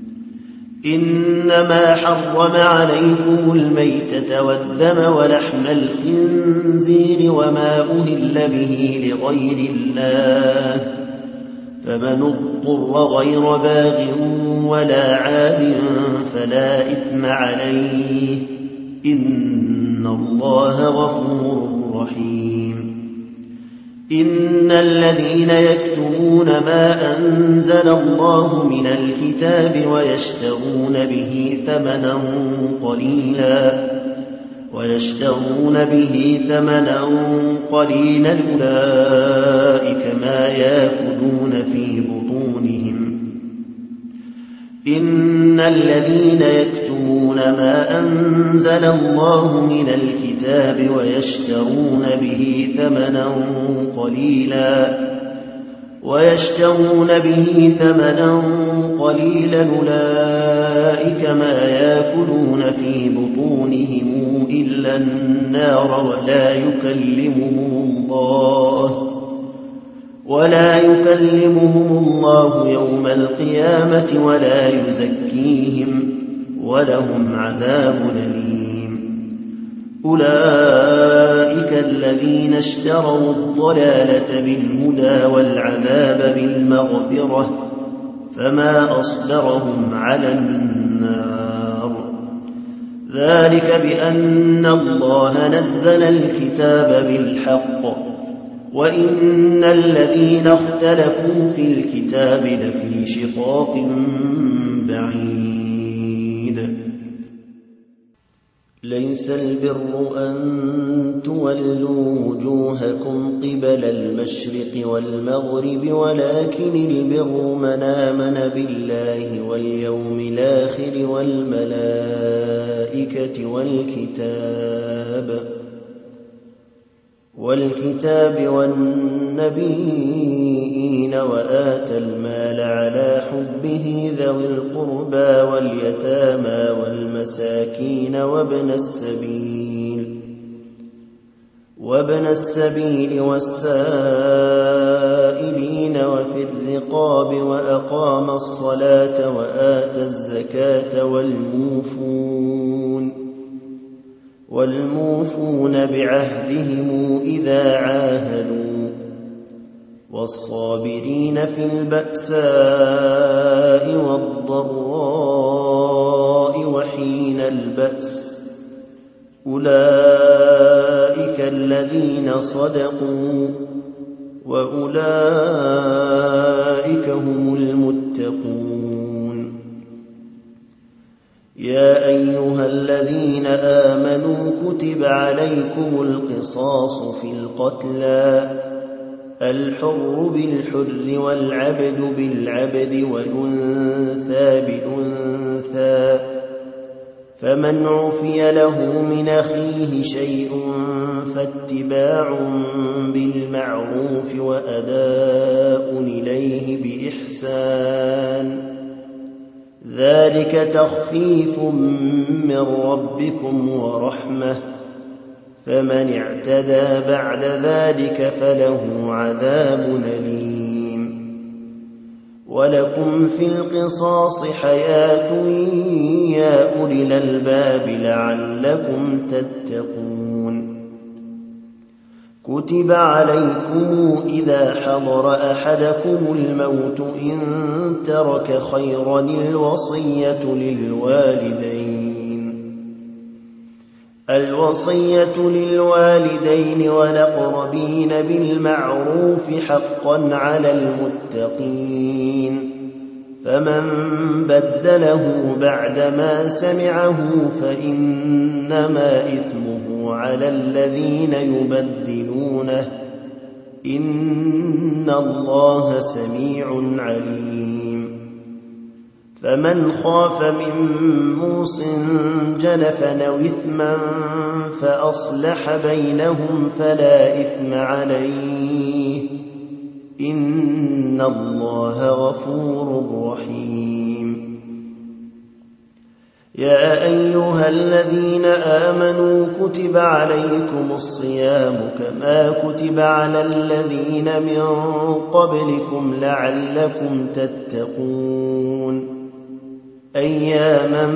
A: إنما حرم عليكم الميتة والدم ولحم الخنزير وما أهل به لغير الله فمن اضطر غير باغ ولا عاد فلا إثم عليه إن الله غفور رحيم إن الذين يكتمون ما أنزل الله من الكتاب ويشترون به ثمنا قليلا أولئك ما يأكلون في بطونهم إن الذين يكتمون ما أنزل الله من الكتاب ويشترون به ثمنا قليلا أولئك ما يأكلون في بطونهم إلا النار ولا يكلمهم الله يوم القيامة ولا يزكيهم ولهم عذاب أليم أولئك الذين اشتروا الضلالة بالهدى والعذاب بالمغفرة فما أصبرهم على النار ذلك بأن الله نزل الكتاب بالحق وإن الذين اختلفوا في الكتاب لفي شقاق بعيد ليس البر أن تولوا وجوهكم قبل المشرق والمغرب ولكن البر من آمن بالله واليوم الآخر والملائكة والكتاب والنبيين وآتى المال على حبه ذوي القربى واليتامى والمساكين وابن السبيل والسائلين وفي الرقاب وأقام الصلاة وآتى الزكاة والموفون بعهدهم إذا عاهدوا والصابرين في البأساء والضراء وحين البأس أولئك الذين صدقوا وأولئك هم المتقون يا أيها الذين آمنوا كتب عليكم القصاص في القتلى الحر بالحر والعبد بالعبد والأنثى بالأنثى فمن عفي له من أخيه شيء فاتباع بالمعروف وأداء إليه بإحسان ذلك تخفيف من ربكم ورحمة فمن اعتدى بعد ذلك فله عذاب أليم ولكم في القصاص حياة يا أولي الألباب لعلكم تتقون كتب عليكم إذا حضر أحدكم الموت إن ترك خيرا الوصية للوالدين الوصية للوالدين والأقربين بالمعروف حقا على المتقين فمن بدله بعدما سمعه فإنما إثمه على الذين يبدلونه إن الله سميع عليم فمن خاف من موص جنفا أو إثما فأصلح بينهم فلا إثم عليه إن الله غفور رحيم يا أيها الذين آمنوا كتب عليكم الصيام كما كتب على الذين من قبلكم لعلكم تتقون أياما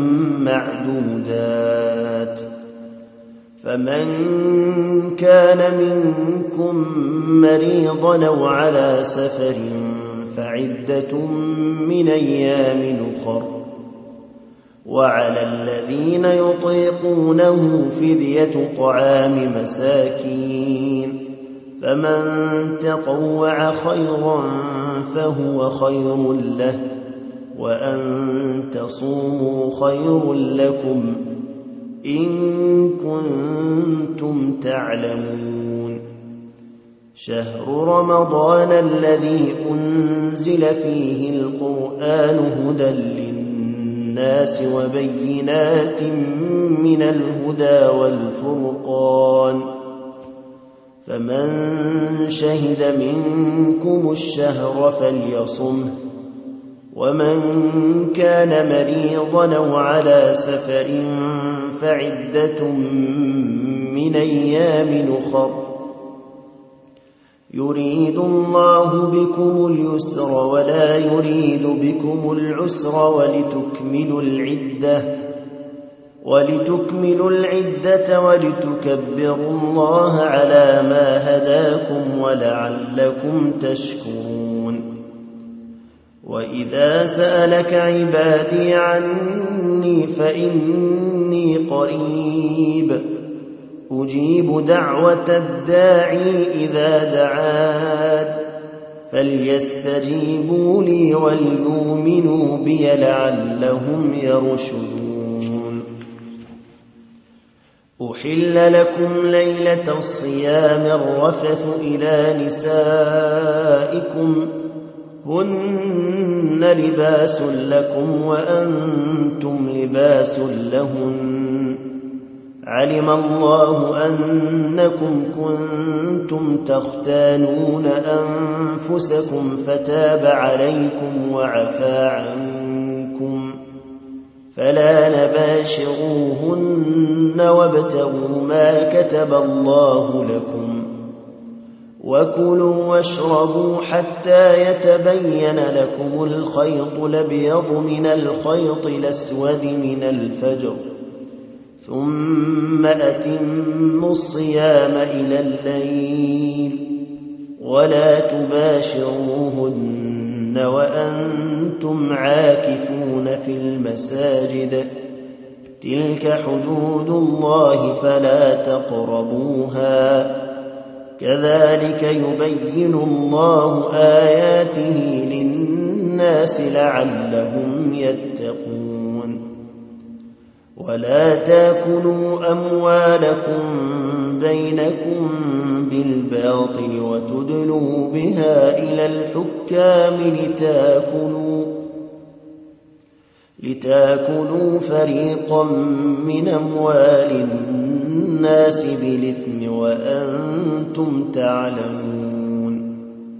A: معدودات فمن كان منكم مريضا أو على سفر فعدة من أيام أخر وعلى الذين يطيقونه فدية طعام مساكين فمن تطوع خيرا فهو خير له وأن تصوموا خير لكم إن كنتم تعلمون شهر رمضان الذي أنزل فيه القرآن هدى للناس وبينات من الهدى والفرقان فمن شهد منكم الشهر فليصمه ومن كان مريضا أو على سفر فعدة من أيام أخر يريد الله بكم اليسر ولا يريد بكم العسر ولتكملوا العدة ولتكبروا الله على ما هداكم ولعلكم تشكرون وإذا سألك عبادي عني فإني قريب أجيب دعوة الداعي إذا دعان فليستجيبوا لي وليؤمنوا بي لعلهم يرشدون أحل لكم ليلة الصيام الرفث إلى نسائكم هن لباس لكم وأنتم لباس لهن علم الله أنكم كنتم تختانون أنفسكم فتاب عليكم وعفى عنكم فلا نباشروهن وابتغوا ما كتب الله لكم وكلوا واشربوا حتى يتبين لكم الخيط الأبيض من الخيط الأسود من الفجر ثم أتموا الصيام إلى الليل ولا تباشروهن وأنتم عاكفون في المساجد تلك حدود الله فلا تقربوها كذلك يبين الله آياته للناس لعلهم يتقون ولا تاكلوا أموالكم بينكم بالباطل وتدلوا بها إلى الحكام لتاكلوا فريقا من أموال الناس بالإثم وأنتم تعلمون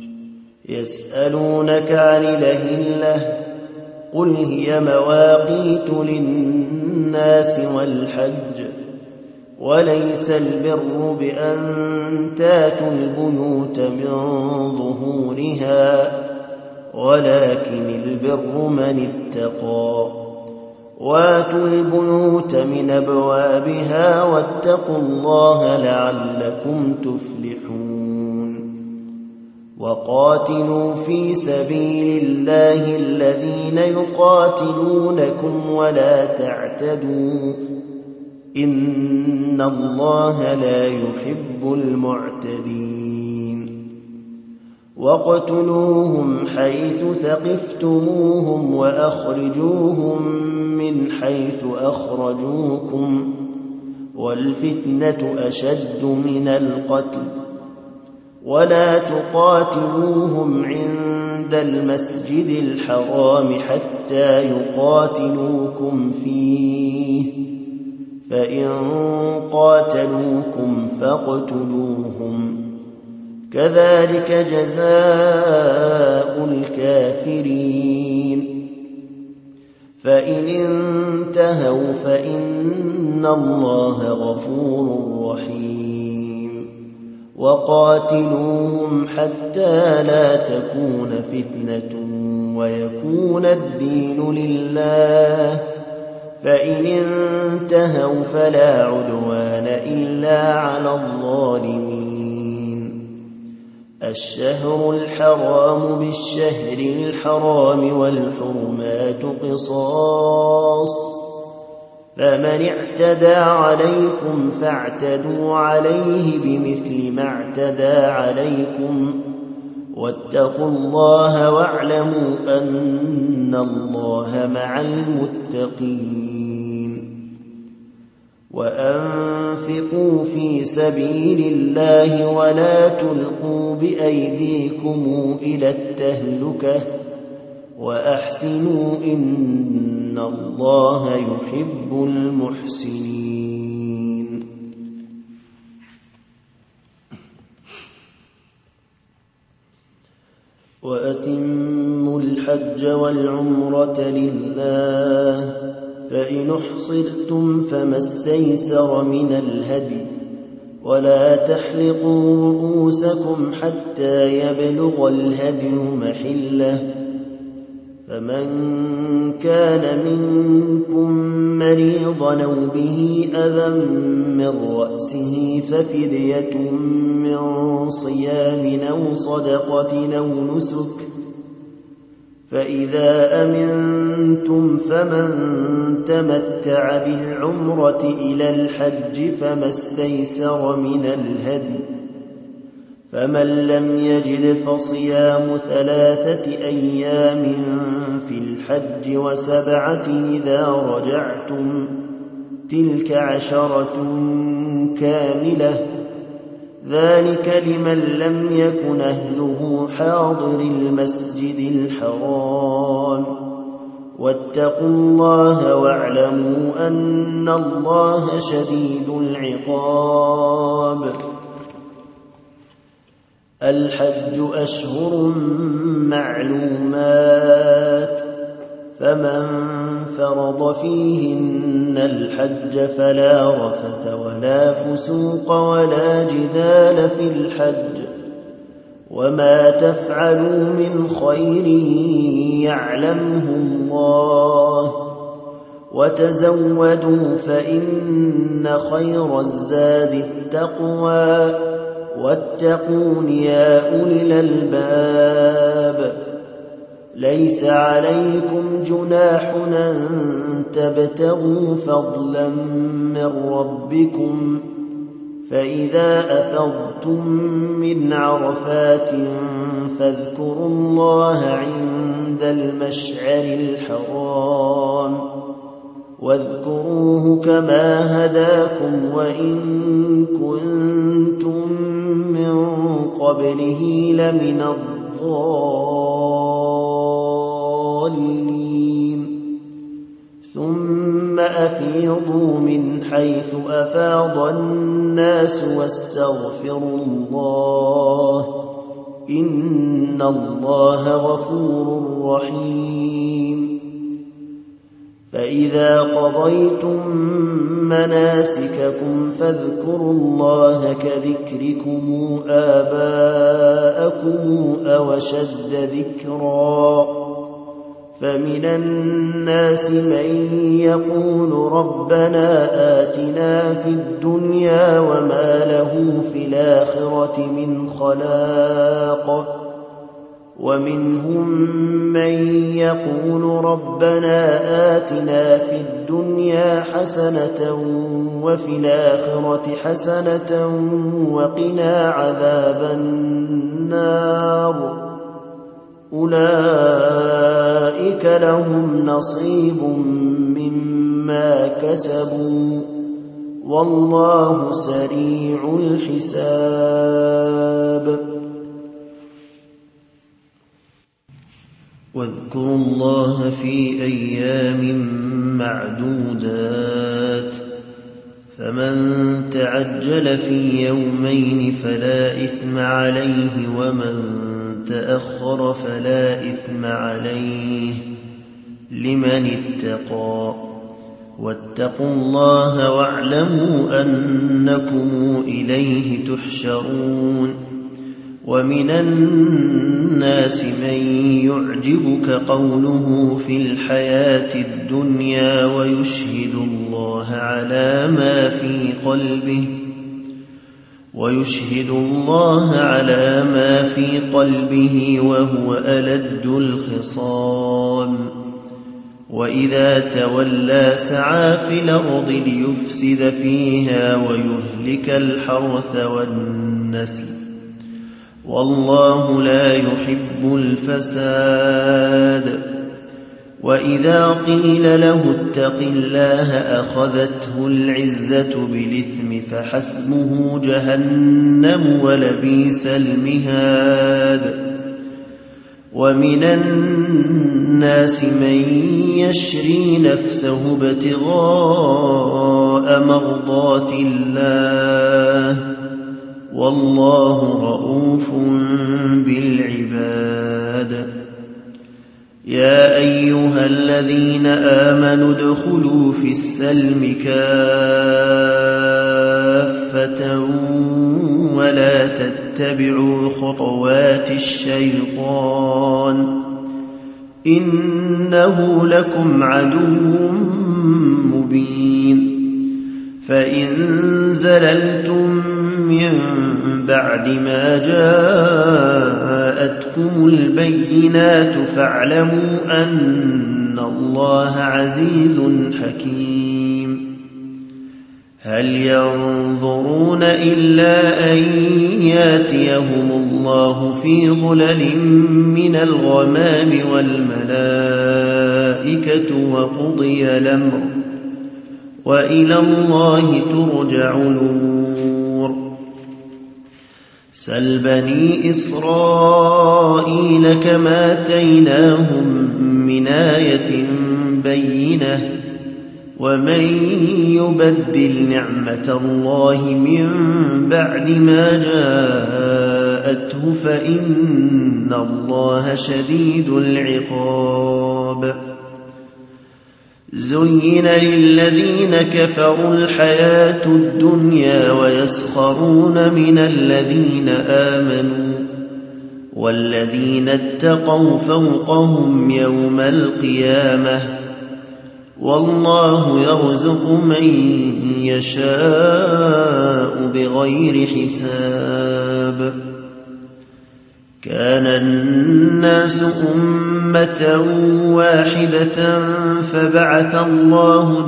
A: يسألونك عن الأهلة قل هي مواقيت للناس والحج وليس البر بأن تاتوا البيوت من ظهورها ولكن البر من اتقى واتوا البيوت من أبوابها واتقوا الله لعلكم تفلحون وقاتلوا في سبيل الله الذين يقاتلونكم ولا تعتدوا إن الله لا يحب المعتدين واقتلوهم حيث ثقفتموهم وأخرجوهم من حيث أخرجوكم والفتنة أشد من القتل ولا تقاتلوهم عند المسجد الحرام حتى يقاتلوكم فيه فإن قاتلوكم فاقتلوهم كذلك جزاء الكافرين فإن انتهوا فإن الله غفور رحيم وقاتلوهم حتى لا تكون فتنة ويكون الدين لله فإن انتهوا فلا عدوان إلا على الظالمين الشهر الحرام بالشهر الحرام والحرمات قصاص فمن اعتدى عليكم فاعتدوا عليه بمثل ما اعتدى عليكم واتقوا الله واعلموا أن الله مع المتقين وأنفقوا في سبيل الله ولا تلقوا بأيديكم إلى التهلكة وأحسنوا إن الله يحب المحسنين وأتموا الحج والعمرة لله فإن احصرتم فما استيسر من الهدي ولا تحلقوا رؤوسكم حتى يبلغ الهدي محله فمن كان منكم مريضا أو به أذى من رأسه ففدية من صيام أو صدقة أو نسك فإذا أمنتم فمن تمتع بالعمرة إلى الحج فما استيسر من الهدي فمن لم يجد فصيام 3 أيام في الحج و7 إذا رجعتم تلك 10 كاملة ذلك لمن لم يكن أهله حاضر المسجد الحرام واتقوا الله واعلموا أن الله شديد العقاب الحج أشهر معلومات فمن فرض فيهن الحج فلا رفث ولا فسوق ولا جدال في الحج وما تفعلوا من خير يعلمه الله وتزودوا فإن خير الزاد التقوى واتقون يا أولي الألباب ليس عليكم جناح أن تبتغوا فضلا من ربكم فإذا أفضتم من عرفات فاذكروا الله عند المشعر الحرام واذكروه كما هداكم وإن كنتم من قبله لمن الضالين ثم أفيضوا من حيث أفاض الناس واستغفروا الله إن الله غفور رحيم فإذا قضيتم مناسككم فاذكروا الله كذكركم آباءكم أو أشد ذكرا فمن الناس من يقول ربنا آتنا في الدنيا وما له في الآخرة من خلاق ومنهم من يقول ربنا آتنا في الدنيا حسنة وفي الآخرة حسنة وقنا عذاب النار أولئك لهم نصيب مما كسبوا والله سريع الحساب. واذكروا الله في أيام معدودات فمن تعجل في يومين فلا إثم عليه ومن تأخر فلا إثم عليه لمن اتقى واتقوا الله واعلموا أنكم إليه تحشرون. ومن الناس من يعجبك قوله في الحياة الدنيا ويشهد الله على ما في قلبه وهو ألد الخصام وإذا تولى سعى في الأرض ليفسد فيها ويهلك الحرث والنسل والله لا يحب الفساد. وإذا قيل له اتق الله أخذته العزة بالإثم فحسبه جهنم ولبئس المهاد. ومن الناس من يشري نفسه ابتغاء مرضات الله والله رؤوف بالعباد. يا أيها الذين آمنوا ادخلوا في السلم كافة ولا تتبعوا خطوات الشيطان إنه لكم عدو مبين. فإن زللتم من بعد ما جاءتكم البينات فاعلموا أن الله عزيز حكيم. هل ينظرون إلا أن ياتيهم الله في ظلل من الغمام والملائكة وقضي الأمر وإلى الله ترجع الأمور. سل بني إسرائيل كما آتيناهم من آية بينة ومن يبدل نعمة الله من بعد ما جاءته فإن الله شديد العقاب. زين للذين كفروا الحياة الدنيا ويسخرون من الذين آمنوا والذين اتقوا فوقهم يوم القيامة والله يرزق من يشاء بغير حساب. كان الناس أمة واحدة فبعث الله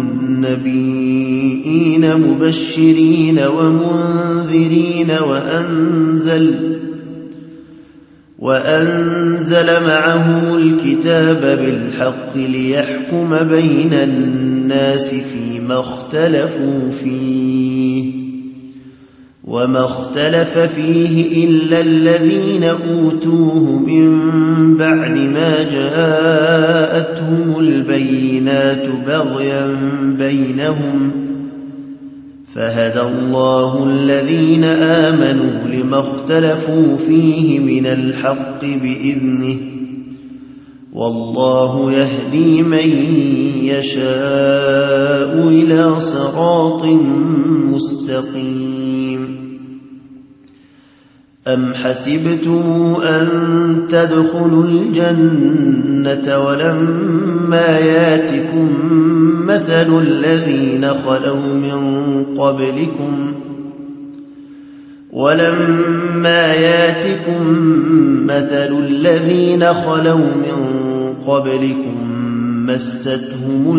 A: النبيين مبشرين ومنذرين وأنزل معهم الكتاب بالحق ليحكم بين الناس فيما اختلفوا فيه وما اختلف فيه إلا الذين أوتوه من بعد ما جاءتهم البينات بغيا بينهم فهدى الله الذين آمنوا لما اختلفوا فيه من الحق بإذنه والله يهدي من يشاء إلى صراط مستقيم. أم حسبتم أن تدخلوا الجنة ولما ياتكم مثل الذين خلوا من قبلكم ولما ياتكم مثل الذين خلوا من قبلكم مستهم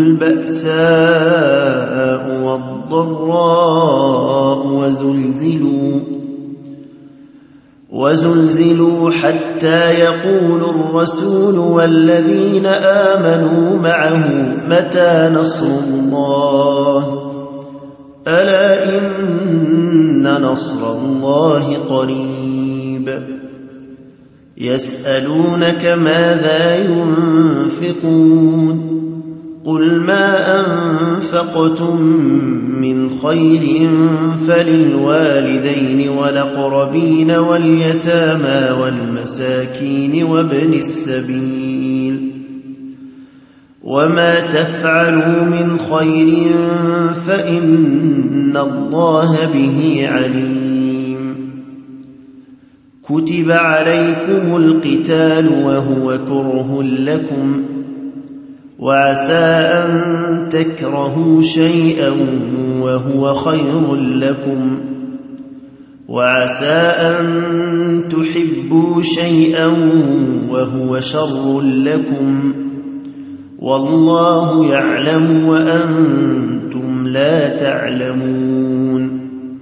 A: البأساء والضراء وزلزلوا حتى يقول الرسول والذين آمنوا معه متى نصر الله ألا إن نصر الله قريب يسألونك ماذا ينفقون قل ما أنفقتم من خير فللوالدين والأقربين واليتامى والمساكين وابن السبيل وما تفعلوا من خير فإن الله به عليم كتب عليكم القتال وهو كره لكم وعسى أن تكرهوا شيئا وهو خير لكم وعسى أن تحبوا شيئا وهو شر لكم والله يعلم وأنتم لا تعلمون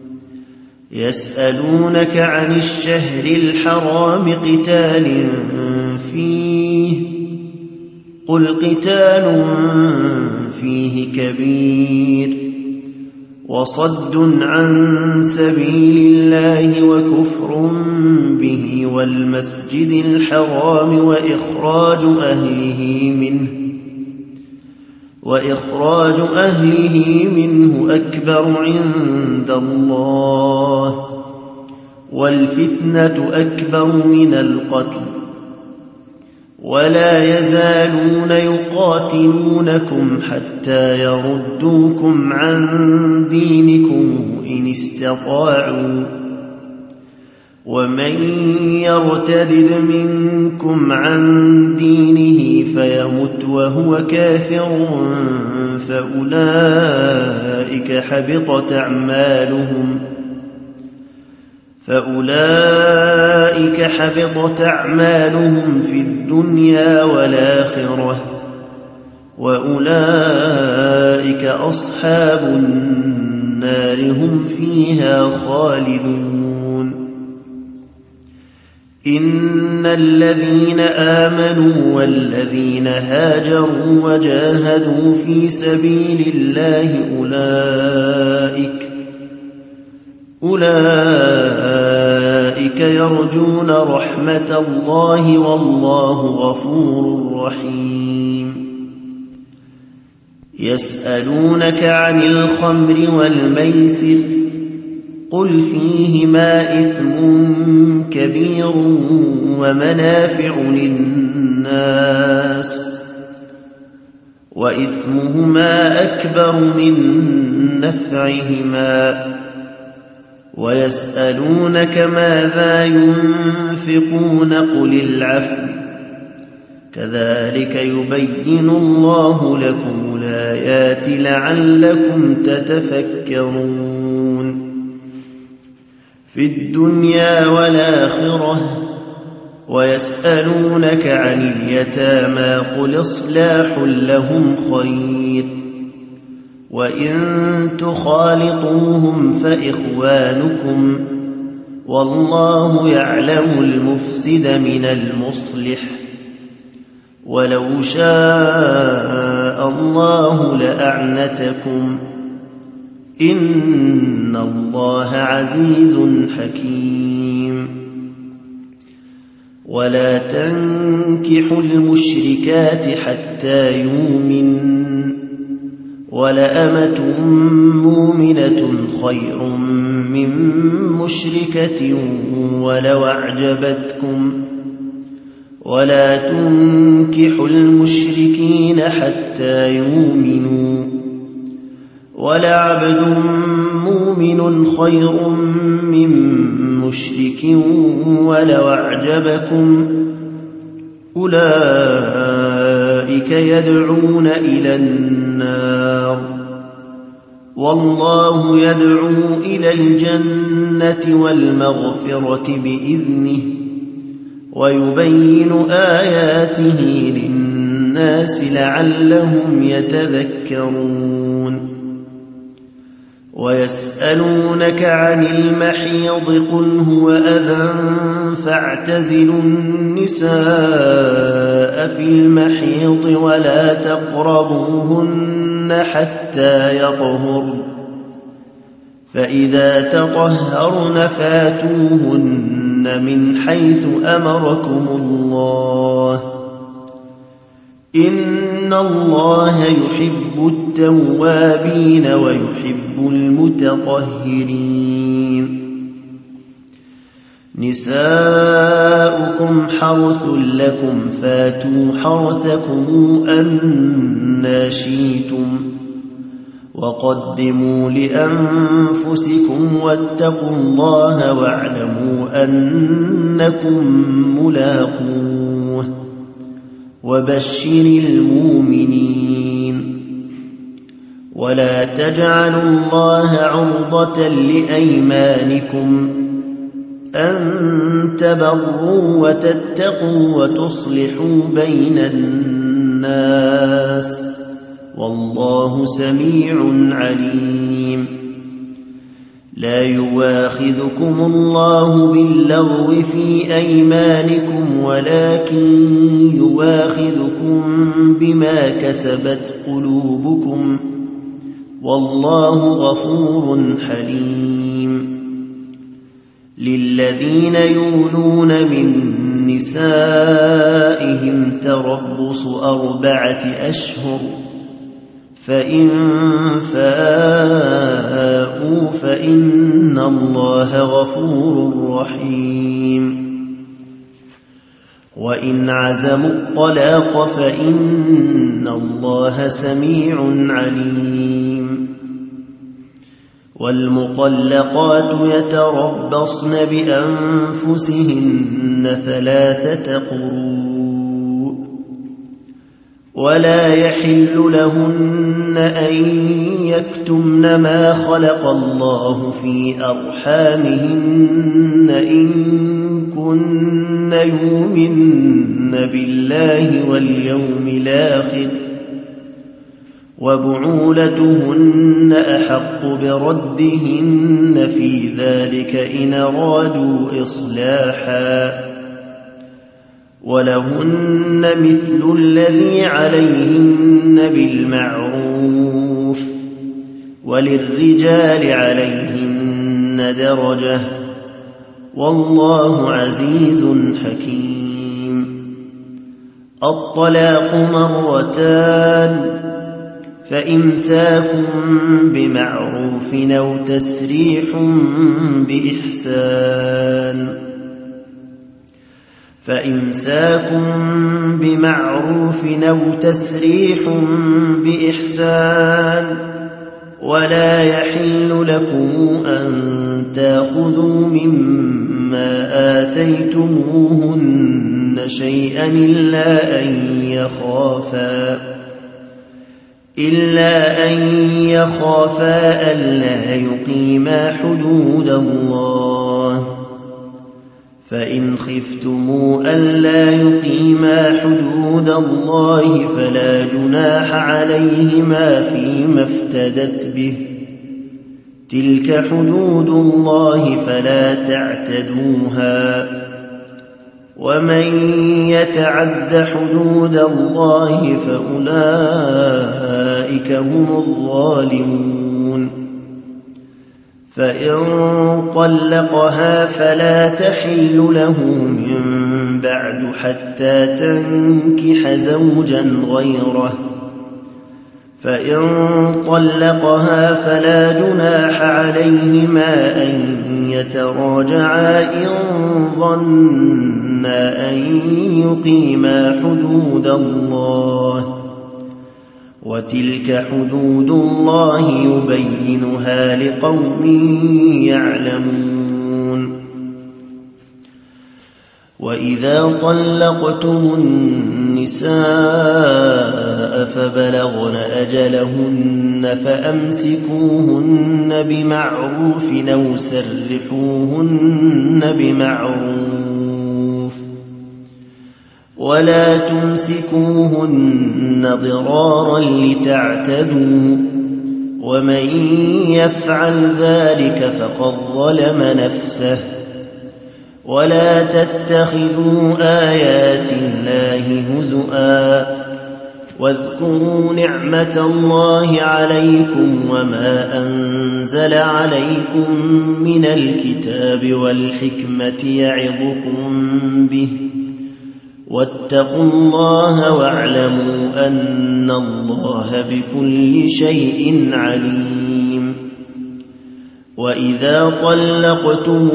A: يسألونك عن الشهر الحرام قتال فيه قل قتال فيه كبير وصد عن سبيل الله وكفر به والمسجد الحرام وإخراج أهله منه أكبر عند الله والفتنة أكبر من القتل ولا يزالون يقاتلونكم حتى يردوكم عن دينكم إن استطاعوا ومن يرتد منكم عن دينه فيمت وهو كافر فأولئك حبطت أعمالهم في الدنيا والآخرة وأولئك أصحاب النار هم فيها خالدون إن الذين آمنوا والذين هاجروا وجاهدوا في سبيل الله أولئك يرجون رحمة الله والله غفور رحيم يسألونك عن الخمر والميسر قل فيهما إثم كبير ومنافع للناس وإثمهما أكبر من نفعهما ويسألونك ماذا ينفقون قل العفو كذلك يبين الله لكم الآيات لعلكم تتفكرون في الدنيا والآخرة ويسألونك عن اليتامى قل إصلاح لهم خير وإن تخالطوهم فإخوانكم والله يعلم المفسد من المصلح ولو شاء الله لأعنتكم إن الله عزيز حكيم ولا تنكحوا المشركات حتى يؤمنوا ولأمة مؤمنة خير من مشركة ولو أعجبتكم ولا تنكحوا المشركين حتى يؤمنوا ولعبد مؤمن خير من مشرك ولو أعجبكم أولئك يدعون إلى النار والله يدعو إلى الجنة والمغفرة بإذنه ويبين آياته للناس لعلهم يتذكرون ويسألونك عن المحيض قل هو أذى فاعتزلوا النساء في المحيض ولا تقربوهن حتى يطهرن فإذا تطهرن فاتوهن من حيث أمركم الله إن الله يحب التوابين ويحب المتطهرين نساؤكم حرث لكم فاتوا حرثكم أنى شئتم وقدموا لأنفسكم واتقوا الله واعلموا أنكم ملاقوه وبشر المؤمنين ولا تجعلوا الله عرضة لأيمانكم أن تبروا وتتقوا وتصلحوا بين الناس والله سميع عليم لا يواخذكم الله باللغو في أيمانكم ولكن يواخذكم بما كسبت قلوبكم والله غفور حليم للذين يولون من نسائهم تربص 4 أشهر فإن فاءوا فإن الله غفور رحيم وإن عزموا الطلاق فإن الله سميع عليم والمطلقات يتربصن بأنفسهن 3 قروء ولا يحل لهن أن يكتمن ما خلق الله في أرحامهن إن كن يؤمن بالله واليوم الآخر وبعولتهن أحق بردهن في ذلك إن أرادوا إصلاحا ولهن مثل الذي عليهن بالمعروف وللرجال عليهن درجة والله عزيز حكيم الطلاق 2 فإمساك بمعروف أو تسريح بإحسان فإمساك بمعروف أو تسريح بإحسان ولا يحل لكم أن تأخذوا مما آتيتموهن شيئا إلا أن يخافا ألا يقيما حدود الله فإن خفتموا ألا يقيما حدود الله فلا جناح عليهما فيما افتدت به تلك حدود الله فلا تعتدوها ومن يتعد حدود الله فأولئك هم الظالمون فإن طلقها فلا تحل له من بعد حتى تنكح زوجا غيره فإن طلقها فلا جناح عليهما أن يتراجعا إن ظنا أن يقيما حدود الله وتلك حدود الله يبينها لقوم يعلمون وإذا طلقتم النساء فبلغن أجلهن فأمسكوهن بمعروف أو سرحوهن بمعروف ولا تمسكوهن ضرارا لتعتدوا ومن يفعل ذلك فقد ظلم نفسه ولا تتخذوا آيات الله هزؤا واذكروا نعمة الله عليكم وما أنزل عليكم من الكتاب والحكمة يعظكم به واتقوا الله واعلموا أن الله بكل شيء عليم وإذا طلقتم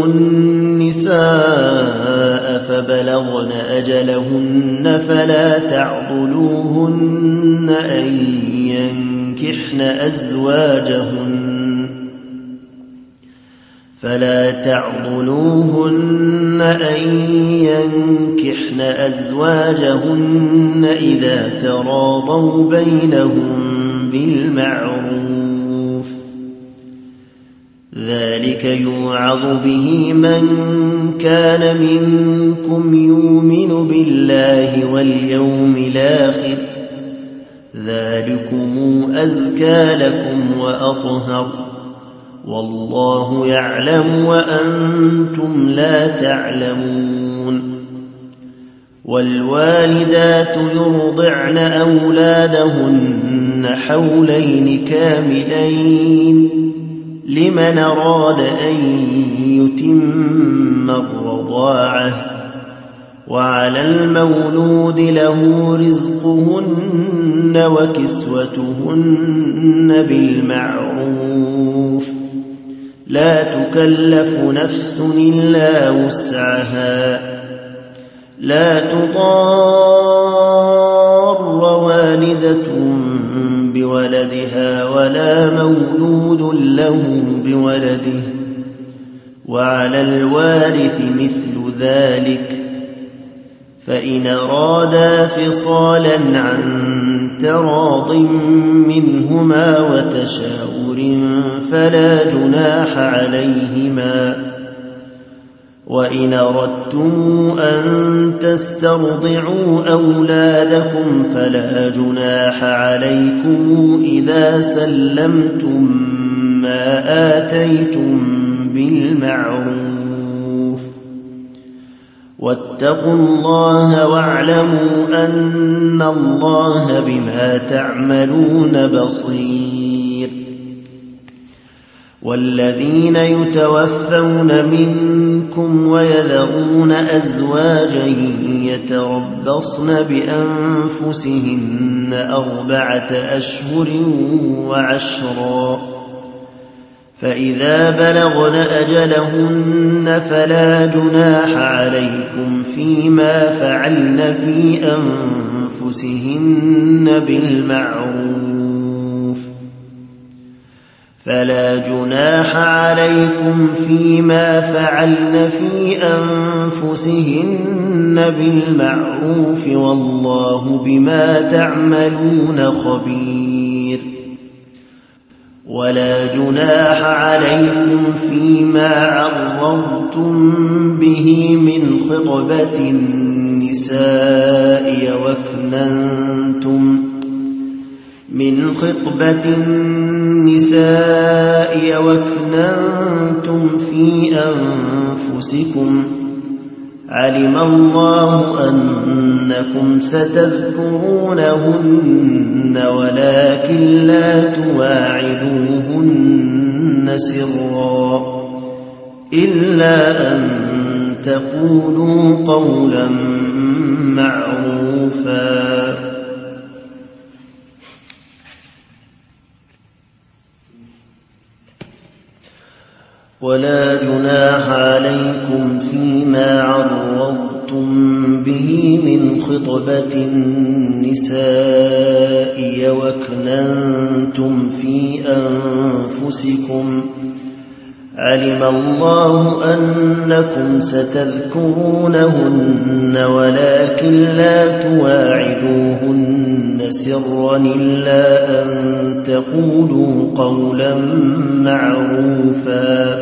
A: النساء فبلغن أجلهن فلا تعضلوهن أن ينكحن أزواجهن إذا تراضوا بينهم بالمعروف ذلك يوعظ به من كان منكم يؤمن بالله واليوم الآخر ذلكم أزكى لكم وأطهر والله يعلم وأنتم لا تعلمون والوالدات يرضعن أولادهن حولين كاملين لمن أراد أن يتم الرضاعة وعلى المولود له رزقهن وكسوتهن بالمعروف لا تكلف نفس إلا وسعها لا تضار والدة بولدها ولا مولود له بولده وعلى الوارث مثل ذلك فإن أرادا فصالا عن تراض منهما وتشاور فلا جناح عليهما وإن أردتم أن تسترضعوا أولادكم فلا جناح عليكم إذا سلمتم ما آتيتم بالمعروف واتقوا الله واعلموا أن الله بما تعملون بصير والذين يتوفون منكم ويذرون أزواجا يتربصن بأنفسهن 4 أشهر وعشرا فإذا بلغن أجلهن فلا جناح عليكم فيما فعلن في أنفسهن بالمعروف والله بما تعملون خبير ولا جناح عليكم فيما عرضتم به من خطبة النساء وكننتم في أنفسكم علم الله أنكم ستذكرونهن ولكن لا تواعدوهن سرا إلا أن تقولوا قولا معروفا ولا جناح عليكم فيما عرضتم به من خطبة النساء وكننتم في أنفسكم علم الله أنكم ستذكرونهن ولكن لا تواعدوهن سرا إلا أن تقولوا قولا معروفا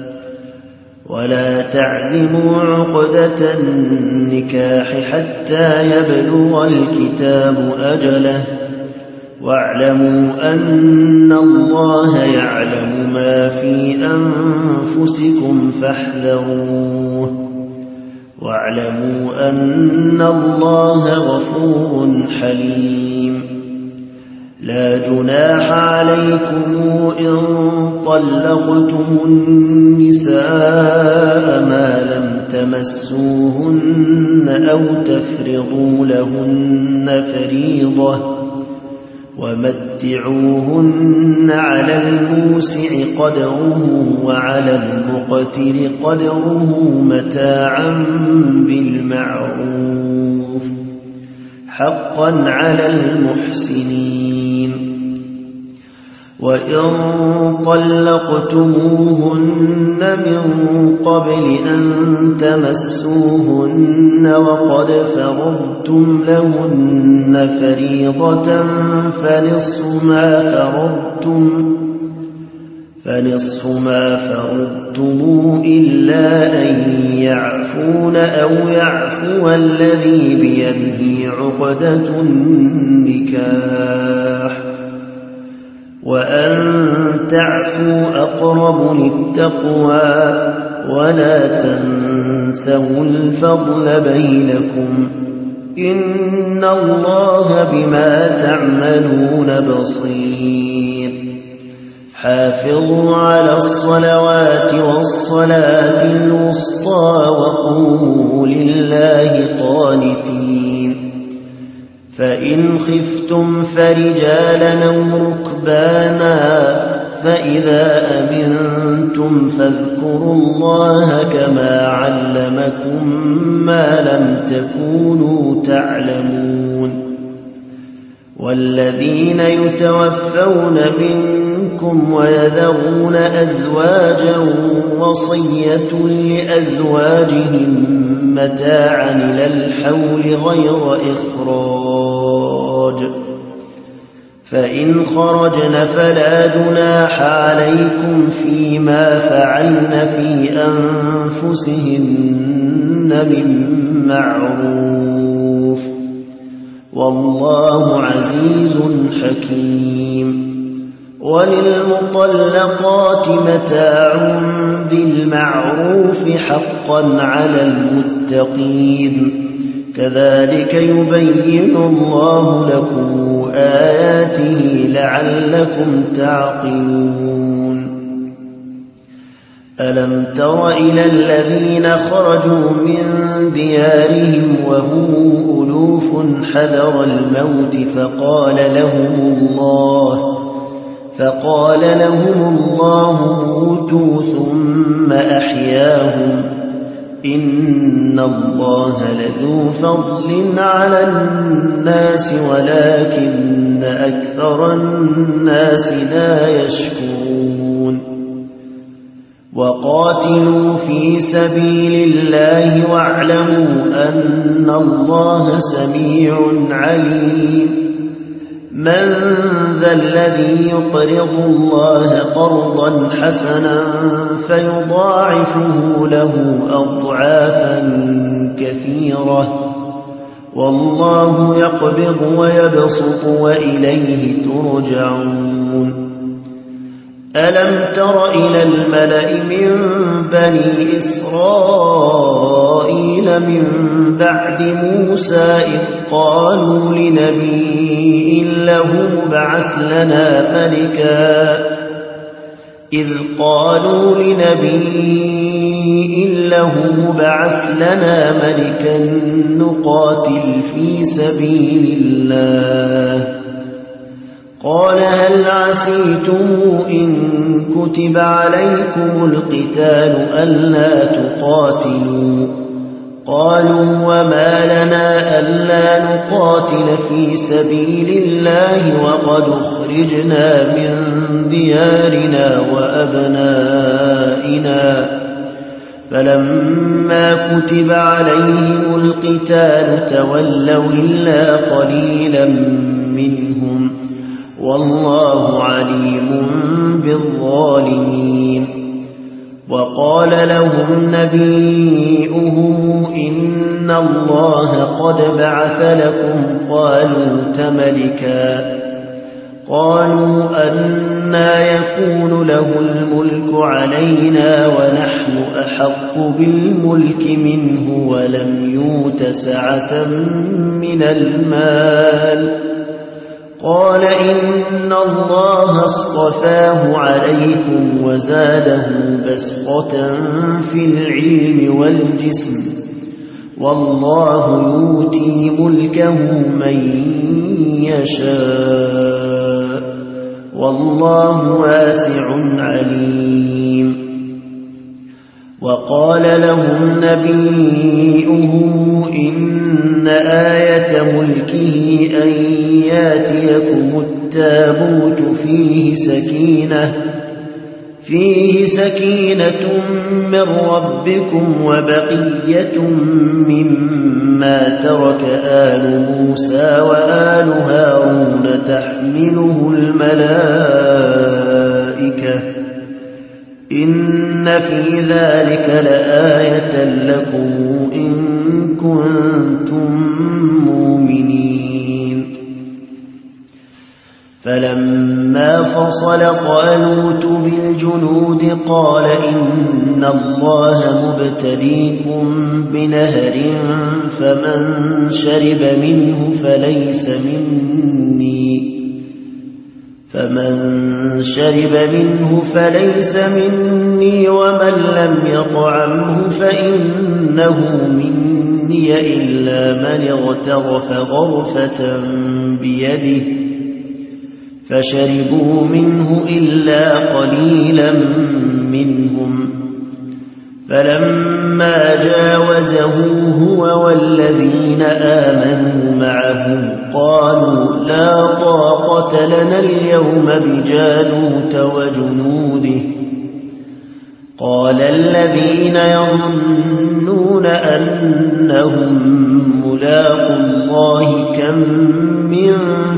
A: ولا تعزموا عقدة النكاح حتى يبلغ الكتاب أجله واعلموا أن الله يعلم ما في أنفسكم فاحذروه واعلموا أن الله غفور حليم لا جناح عليكم إن طلقتم النساء ما لم تمسوهن أو تفرضوا لهن فريضة ومتعوهن على الموسع قدره وعلى المقتر قدره متاعا بالمعروف حقا على المحسنين وإن طلقتموهن من قبل أن تمسوهن وقد فرضتم لهن فريضة فنصف ما فرضتم إلا أن يعفون أو يعفو الذي بيده عقدة النكاح وأن تعفوا أقرب للتقوى ولا تنسوا الفضل بينكم إن الله بما تعملون بصير حافظوا على الصلوات والصلاة الوسطى وقوموا لله قانتين فإن خفتم فرجالا أو ركبانا فإذا أمنتم فاذكروا الله كما علمكم ما لم تكونوا تعلمون والذين يتوفون منكم ويذرون أزواجا وصية لأزواجهم متاعا إلى الحول غير إخراج فإن خرجن فلا جناح عليكم فيما فعلن في أنفسهن من معروف والله عزيز حكيم وللمطلقات متاع بالمعروف حقا على المتقين كذلك يبين الله لكم آياته لعلكم تعقلون ألم تر إلى الذين خرجوا من ديارهم وهم ألوف حذر الموت فقال لهم الله موتوا ثم أحياهم إن الله لذو فضل على الناس ولكن أكثر الناس لا يشكرون وقاتلوا في سبيل الله واعلموا أن الله سميع عليم من ذا الذي يقرض الله قرضا حسنا فيضاعفه له أضعافا كثيرة والله يقبض ويبسط وإليه ترجعون ألم تر إلى الملأ من بني إسرائيل من بعد موسى إذ قالوا لنبي له ابعث لنا ملكا نقاتل في سبيل الله قال هل عسيتم إن كتب عليكم القتال ألا تقاتلوا قالوا وما لنا ألا نقاتل في سبيل الله وقد أخرجنا من ديارنا وأبنائنا فلما كتب عليهم القتال تولوا إلا قليلا منهم والله عليم بالظالمين وقال لهم نبيئهم إن الله قد بعث لكم طالوت ملكا قالوا أنى يكون له الملك علينا ونحن أحق بالملك منه ولم يؤت سعة من المال قال إن الله اصطفاه عليكم وزاده بسطة في العلم والجسم والله يؤتي ملكه من يشاء والله واسع عليم وقال لهم نبيئهم إن آية ملكه أن ياتيكم التابوت فيه سكينة من ربكم وبقية مما ترك آل موسى وآل هارون تحمله الملائكة إن في ذلك لآية لكم إن كنتم مؤمنين فلما فصل طالوت بالجنود قال إن الله مبتليكم بنهر فمن شرب منه فليس مني ومن لم يطعمه فإنه مني إلا من اغترف غرفة بيده فشربوا منه إلا قليلا منهم فلما جاوزه هو والذين آمنوا معه قالوا لا طاقة لنا اليوم بجالوت وجنوده قال الذين يظنون أنهم ملاقو الله كم من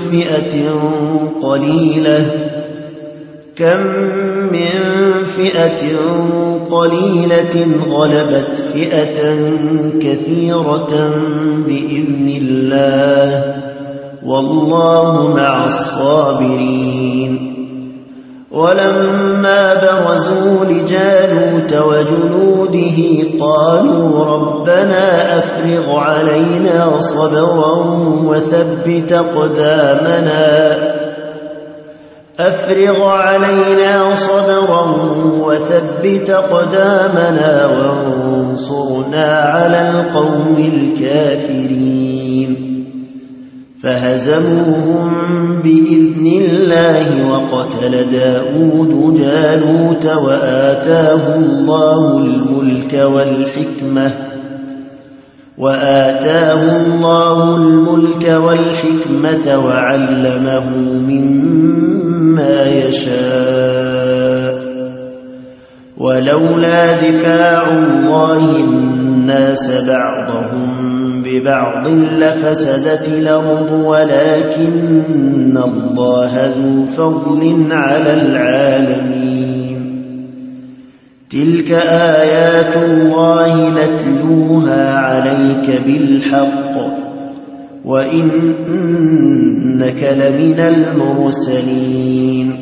A: فئة قليلة غلبت فئة كثيرة بإذن الله والله مع الصابرين ولما برزوا لجالوت وجنوده قالوا ربنا أفرغ علينا صبرا وثبت أقدامنا وانصرنا على القوم الكافرين فهزموهم بإذن الله وقتل داود جالوت وآتاه الله الملك والحكمة وعلمه مما يشاء ولولا دفاع الله الناس بعضهم ببعض لفسدت الأرض ولكن الله ذو فضل على العالمين تلك آيات الله نتلوها عليك بالحق وإنك لمن المرسلين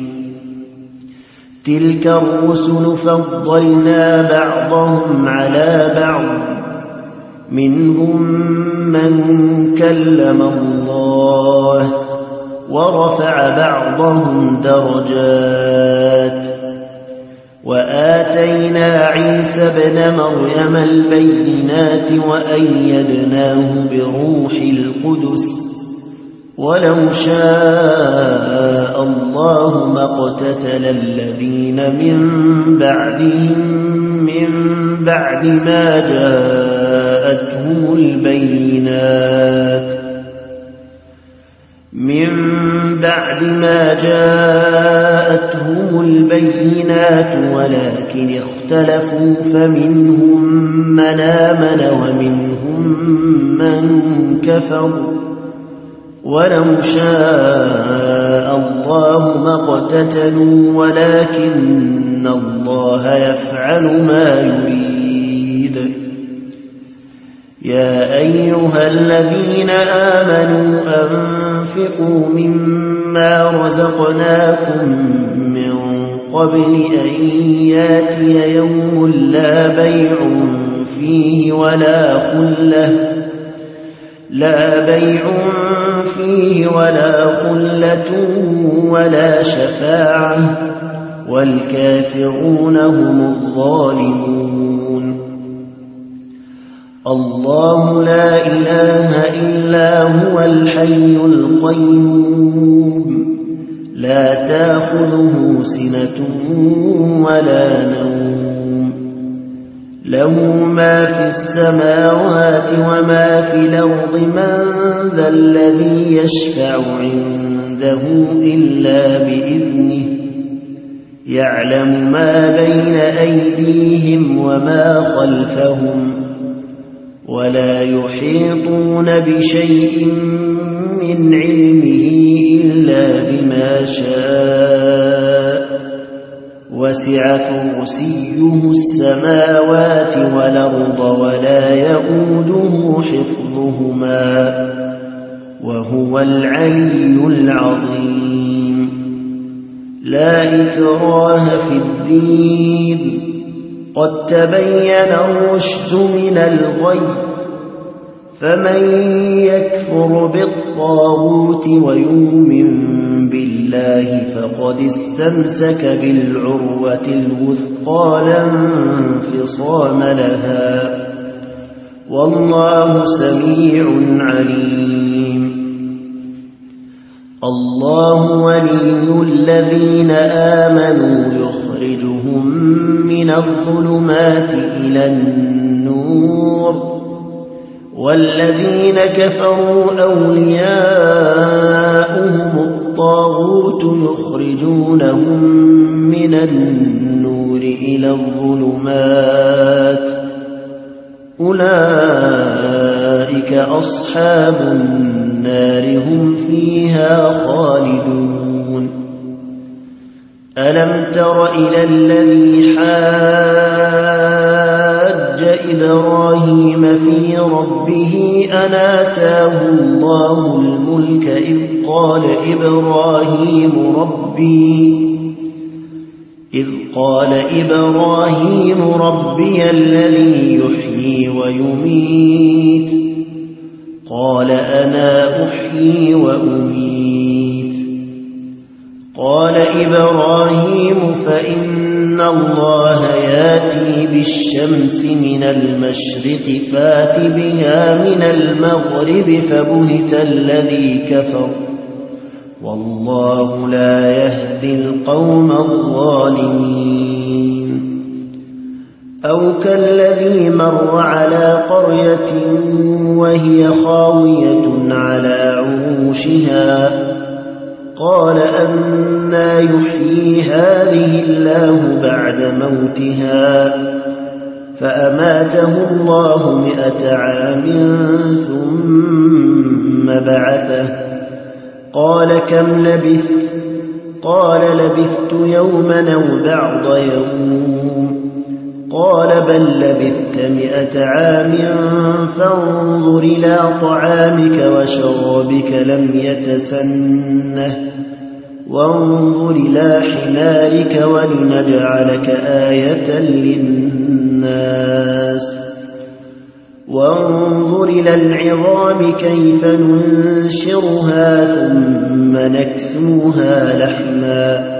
A: تلك الرسل فضلنا بعضهم على بعض منهم من كلم الله ورفع بعضهم درجات وآتينا عيسى ابن مريم البينات وأيدناه بروح القدس ولو شاء الله ما اقتتل الذين من بعدهم من بعد ما جاءتهم جاءتهم البينات من بعد ما جاءتهم البينات ولكن اختلفوا فمنهم من آمن ومنهم من كفر ولو شاء الله ما اقتتلوا ولكن الله يفعل ما يريد يا أيها الذين آمنوا أنفقوا مما رزقناكم من قبل أن ياتي يوم لا بيع فيه ولا خلة ولا شفاعة والكافرون هم الظالمون الله لا إله إلا هو الحي القيوم لا تأخذه سنة ولا نوم له ما في السماوات وما في الأرض من ذا الذي يشفع عنده إلا بإذنه يعلم ما بين أيديهم وما خلفهم ولا يحيطون بشيء من علمه إلا بما شاء وسع كرسيه السماوات والأرض ولا يؤوده حفظهما وهو العلي العظيم لا إكراه في الدين قد تبين الرشد من الغي فمن يكفر بالطاغوت ويؤمن بالله فقد استمسك بالعروة الوثقى لا انفصام لها والله سميع عليم الله ولي الذين آمنوا يخرجهم من الظلمات إلى النور والذين كفروا أولياؤهم الطاغوت يخرجونهم من النور إلى الظلمات أولئك أصحاب النار هم فيها خالدون ألم تر إلى الذي حاج إبراهيم في ربه أن آتاه الله الملك إذ قال إبراهيم ربي الذي يحيي ويميت قال أنا أحيي وأميت قال إبراهيم فإن الله ياتي بالشمس من المشرق فات بها من المغرب فبهت الذي كفر والله لا يهدي القوم الظالمين أو كالذي مر على قرية وهي خاوية على عروشها قال أنى يحيي هذه الله بعد موتها فأماته الله 100 عام ثم بعثه قال كم لبثت قال لبثت يوما أو بعض يوم قال بل لبثت 100 عام فانظر إلى طعامك وشرابك لم يتسنه وانظر إلى حمارك ولنجعلك آية للناس وانظر إلى العظام كيف ننشرها ثم نكسوها لحما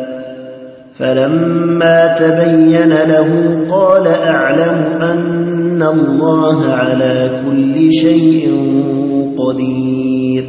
A: فلما تبين له قال أعلم أن الله على كل شيء قدير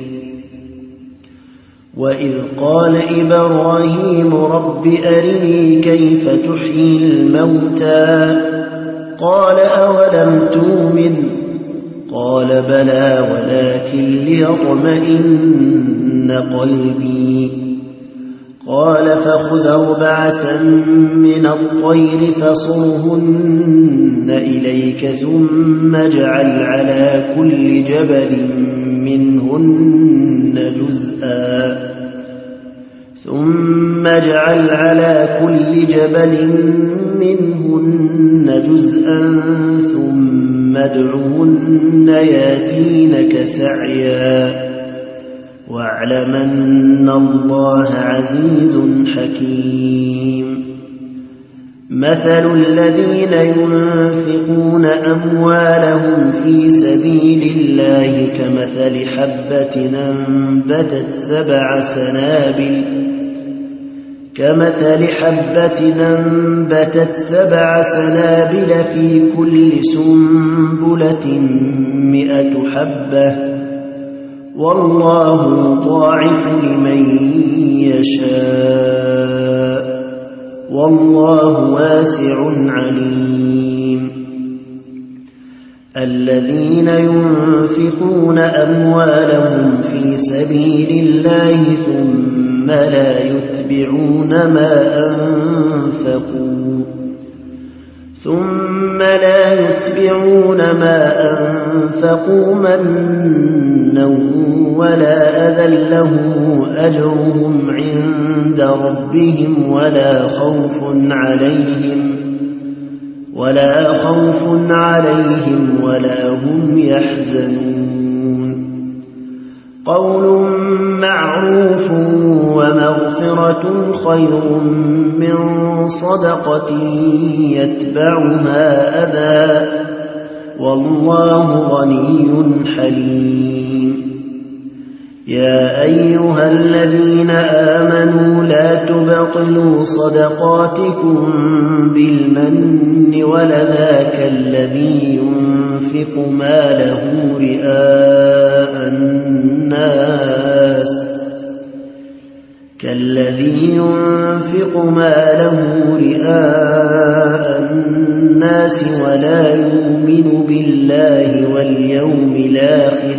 A: وإذ قال إبراهيم رب أرني كيف تحيي الموتى قال أولم تؤمن قال بلى ولكن ليطمئن قلبي. قال فخذ 4 من الطير فصرهن إليك ثم اجعل على كل جبل منهن جزءا ثم ادعهن ياتينك سعيا واعلم أن الله عزيز حكيم. مثل الذين ينفقون أموالهم في سبيل الله كمثل حبة أنبتت 7 سنابل في كل سنبلة 100 حبة والله يضاعف لمن يشاء والله واسع عليم. الذين ينفقون أموالهم في سبيل الله ثم لا يتبعون ما أنفقوا منا ولا أذى لهم أجرهم عند ربهم ولا خوف عليهم ولا هم يحزنون. قول معروف ومغفرة خير من صدقة يتبعها أذى والله غني حليم. يا أيها الذين آمنوا لا تبطلوا صدقاتكم بالمن والأذى كالذي ينفق ماله رئاء الناس ولا يؤمن بالله واليوم الآخر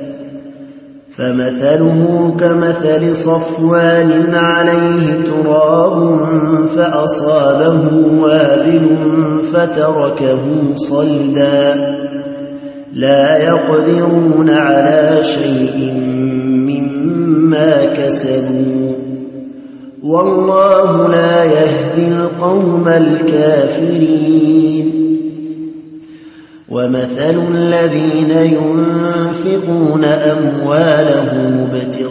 A: فمثله كمثل صفوان عليه تراب فأصابه وابل فتركه صلدا لا يقدرون على شيء مما كسبوا والله لا يهدي القوم الكافرين. ومثل الذين ينفقون أموالهم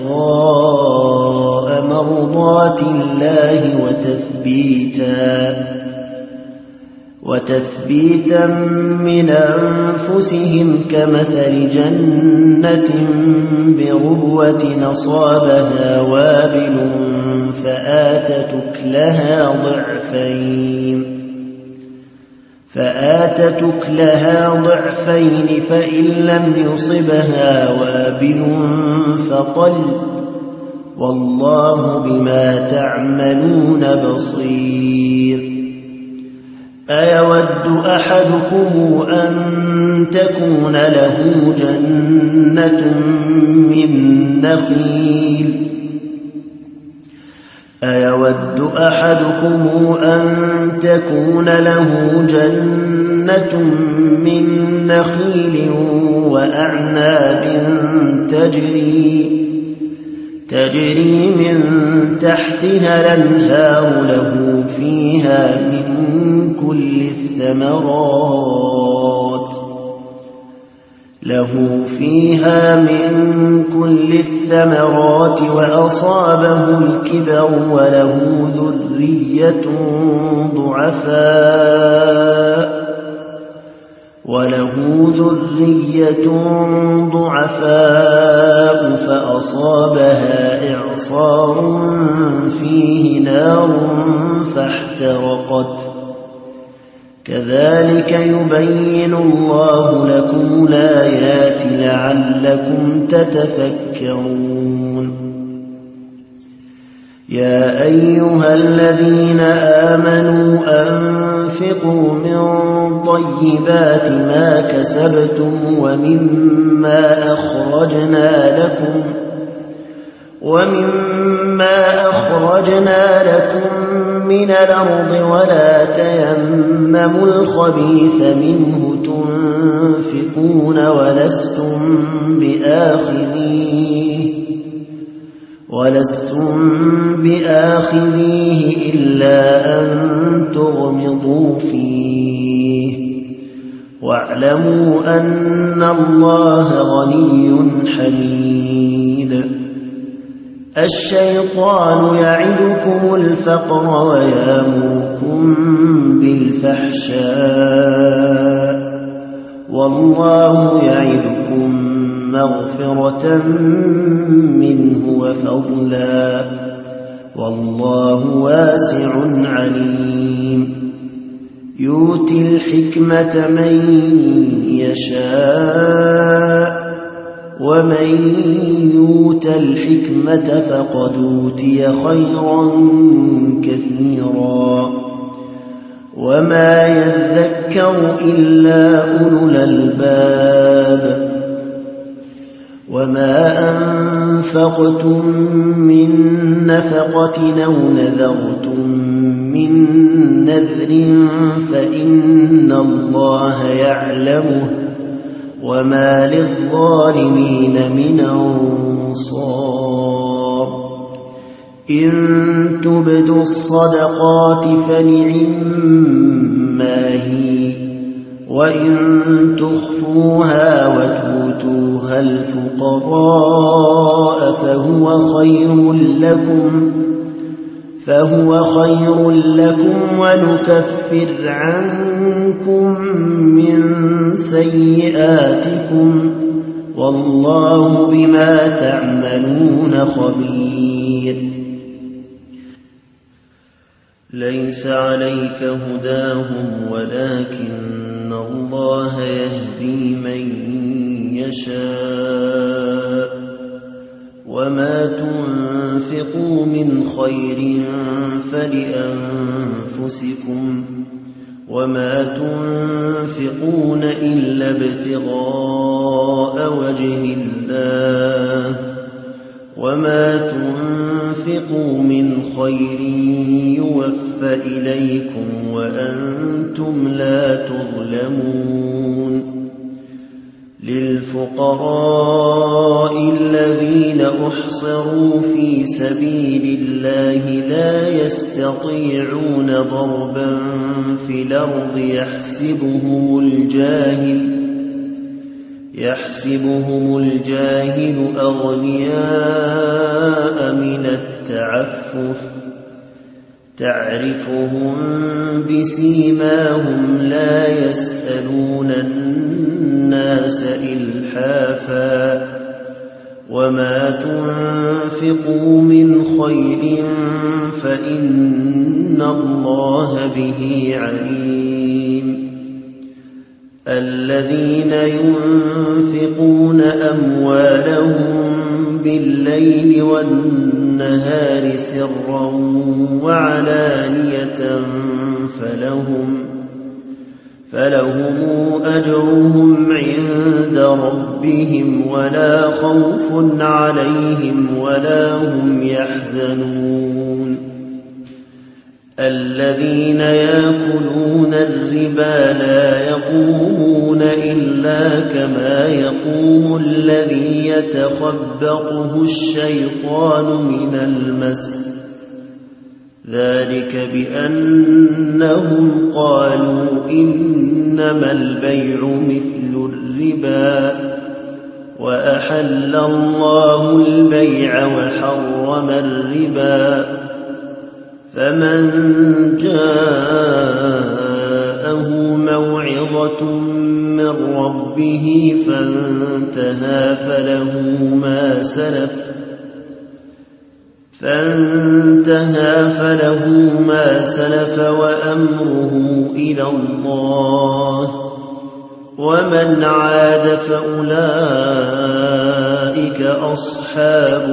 A: ابتغاء مرضات الله وتثبيتا من أنفسهم كمثل جنة بربوة أصابها وابل فآتت أكلها ضعفين فإن لم يصبها وابل فطل والله بما تعملون بصير. أيود أحدكم أن تكون له جنة من نخيل وأعناب تجري من تحتها الأنهار له فيها من كل الثمرات وأصابه الكبر وله ذرية ضعفاء فأصابها إعصار فيه نار فاحترقت كذلك يبين الله لكم الآيات لعلكم تتفكرون. يا أيها الذين آمنوا أنفقوا من طيبات ما كسبتم ومما أخرجنا لكم من الأرض ولا تيمموا الخبيث منه تنفقون ولستم بآخذيه إلا أن تغمضوا فيه واعلموا أن الله غني حميد. الشيطان يعدكم الفقر ويأمركم بالفحشاء والله يعدكم مغفرة منه وفضلا والله واسع عليم. يؤتي الحكمة من يشاء ومن يؤت الحكمة فقد أوتي خيرا كثيرا وما يذكر إلا أولو الألباب. وما أنفقتم من نفقة أو نذرتم من نذر فإن الله يعلمه وما للظالمين من أنصار. إن تبدوا الصدقات فنعما هي وإن تخفوها وتؤتوها الفقراء فهو خير لكم ونكفر عنكم من سيئاتكم والله بما تعملون خبير. ليس عليك هداهم ولكن الله يهدي من يشاء وما تنفقوا من خير فلأنفسكم وما تنفقون إلا ابتغاء وجه الله وما تنفقوا من خير يوفى إليكم وأنتم لا تظلمون. للفقراء الذين أحصروا في سبيل الله لا يستطيعون ضربا في الأرض يحسبهم الجاهل أغنياء من التعفف تعرفهم بسيماهم لا يسألون الناس إلحافا وما تنفقوا من خير فإن الله به عليم. الذين ينفقون أموالهم بالليل والنهار سرا وعلانية فلهم أجرهم عند ربهم ولا خوف عليهم ولا هم يحزنون. الذين يأكلون الربا لا يقومون إلا كما يقوم الذي يتخبطه الشيطان من المس ذلك بأنهم قالوا إنما البيع مثل الربا وأحل الله البيع وحرم الربا فمن جاءه موعظة من ربه فانتهى فله ما سلف وأمره إلى الله ومن عاد فأولئك أصحاب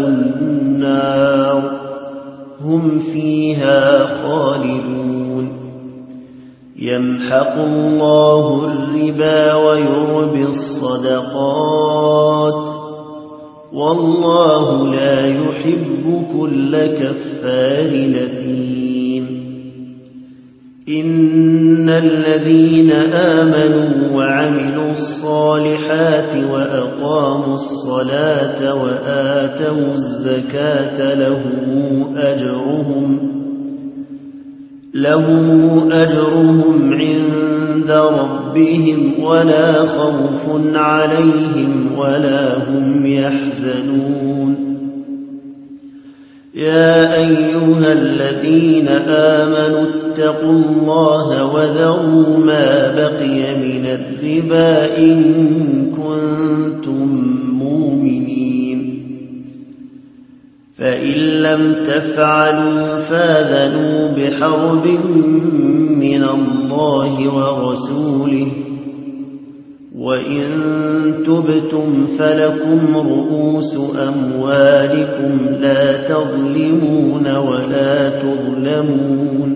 A: النار هم فيها خالدون. يمحق الله الربا ويربي الصدقات والله لا يحب كل كفار أثيم. إن الذين آمنوا وعملوا الصالحات وأقاموا الصلاة وآتوا الزكاة لهم أجرهم عند ربهم ولا خوف عليهم ولا هم يحزنون. يا أيها الذين آمنوا اتقوا الله وذروا ما بقي من الربا إن كنتم مؤمنين، فإن لم تفعلوا فاذنوا بحرب من الله ورسوله، وإن تبتم فلكم رؤوس أموالكم لا تظلمون ولا تظلمون.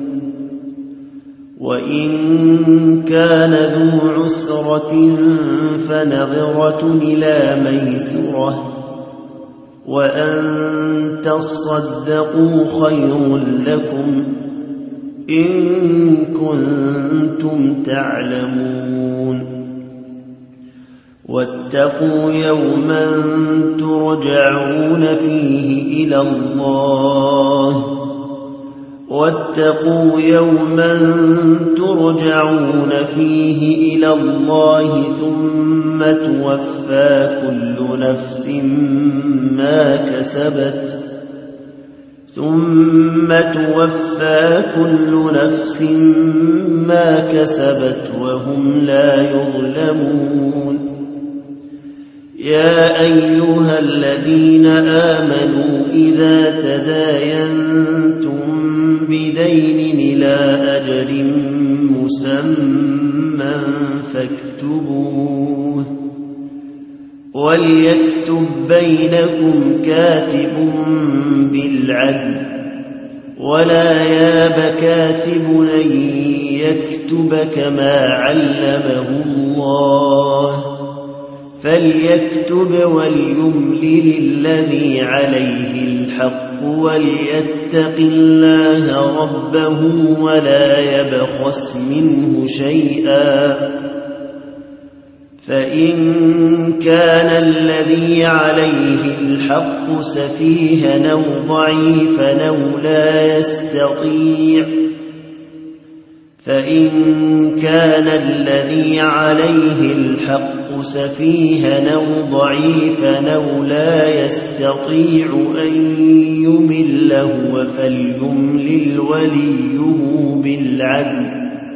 A: وإن كان ذو عسرة فنظرة إلى ميسرة، وأن تصدقوا خير لكم إن كنتم تعلمون. واتقوا يوما ترجعون فيه إلى الله ثم توفى كل نفس ما كسبت وهم لا يظلمون. يا أيها الذين آمنوا إذا تداينتم بدين إلى أجل مسمى فاكتبوه، وليكتب بينكم كاتب بالعدل، ولا ياب كاتب أن يكتب كما علمه الله، فليكتب وليملل الذي عليه الحق وليتق الله ربه ولا يبخس منه شيئا، فإن كان الذي عليه الحق سفيها أو ضعيفا أو لا يستطيع، فإن كان الذي عليه الحق سفيها أو ضعيفا أو لا يستطيع أن يمل هو فليملل وليه بالعدل،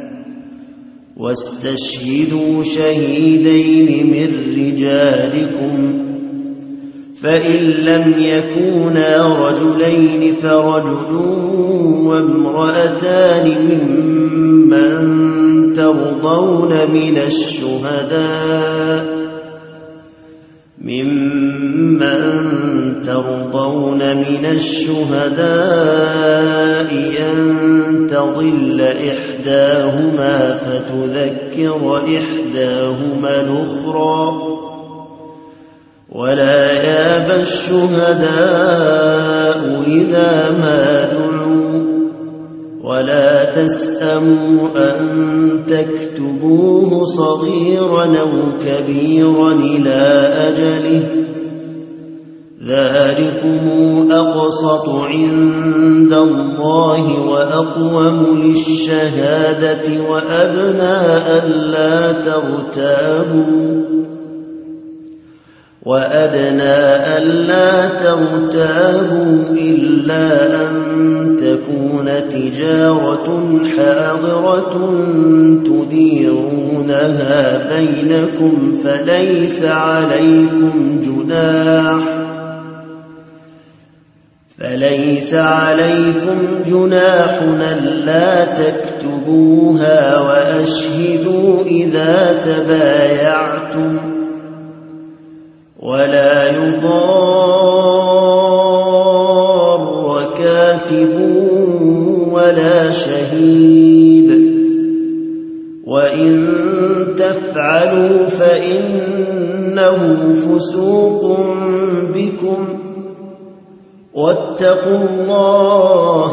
A: واستشهدوا شهيدين من رجالكم، فإن لم يكونا رجلين فرجل وامرأتان ممن ترضون من الشهداء أن تضل إحداهما فتذكر إحداهما الأخرى، ولا يابى الشهداء إذا ما دعوا، ولا تسأموا أن تكتبوه صغيرا أو كبيرا إلى أجله، ذلكم أقسط عند الله وأقوم للشهادة وأدنى ألا ترتابوا إلا أن تكون تجارة حاضرة تديرونها بينكم فليس عليكم جناح ألا تكتبوها، وأشهدوا إذا تبايعتم، ولا يضار كاتب ولا شهيد تفعلوا فإنه فسوق بكم واتقوا الله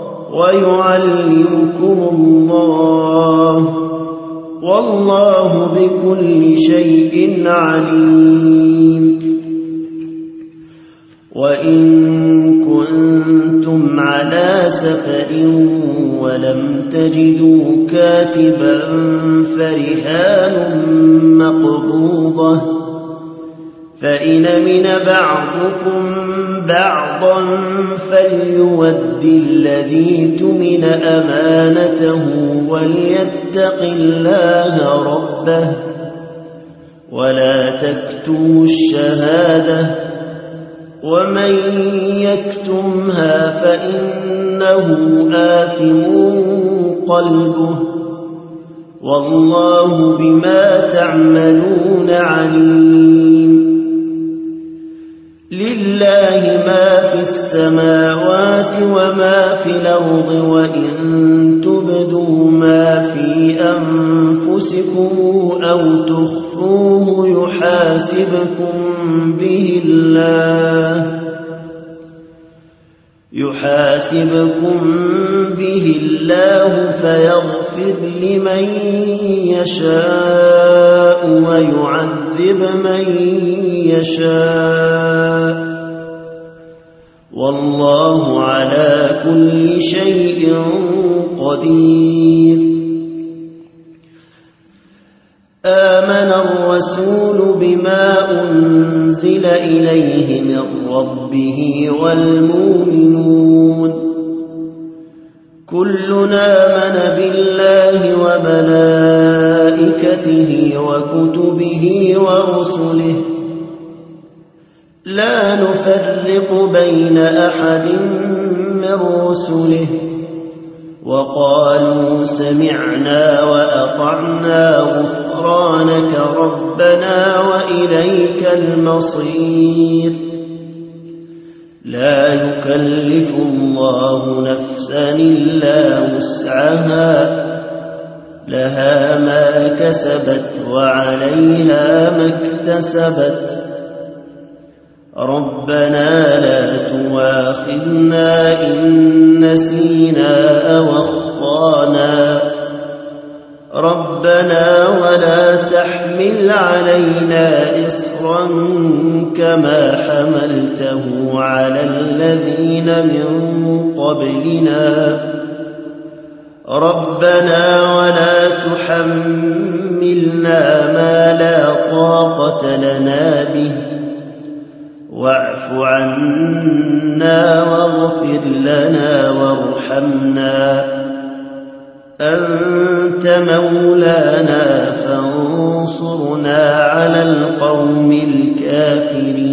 A: ويعلمكم الله والله بكل شيء عليم. وإن كنتم على سفر ولم تجدوا كاتبا فرهان مقبوضة فإن من بعضكم بعضا فليؤد الذي اؤتمن أمانته وليتق الله ربه ولا تكتموا الشهادة ومن يكتمها فإنه آثم قلبه والله بما تعملون عليم. لله ما في السماوات وما في الأرض وإن تبدوا ما في أنفسكم أو تخفوه يحاسبكم به الله فيغفر لمن يشاء ويعذب من يشاء والله على كل شيء قدير. آمن الرسول بما أنزل إليه من ربه والمؤمنون كلنا آمن بالله وملائكته وكتبه ورسله لا نفرق بين أحد من رسله وقالوا سمعنا وأطعنا غفرانك ربنا وإليك المصير. لا يكلف الله نفسا إلا وسعها لها ما كسبت وعليها ما اكتسبت ربنا لا تؤاخذنا إن نسينا أو أخطأنا ربنا ولا تحمل علينا إصرا كما حملته على الذين من قبلنا ربنا ولا تحملنا ما لا طاقة لنا به واعف عنا واغفر لنا وارحمنا أنت مولانا فانصرنا على القوم الكافرين.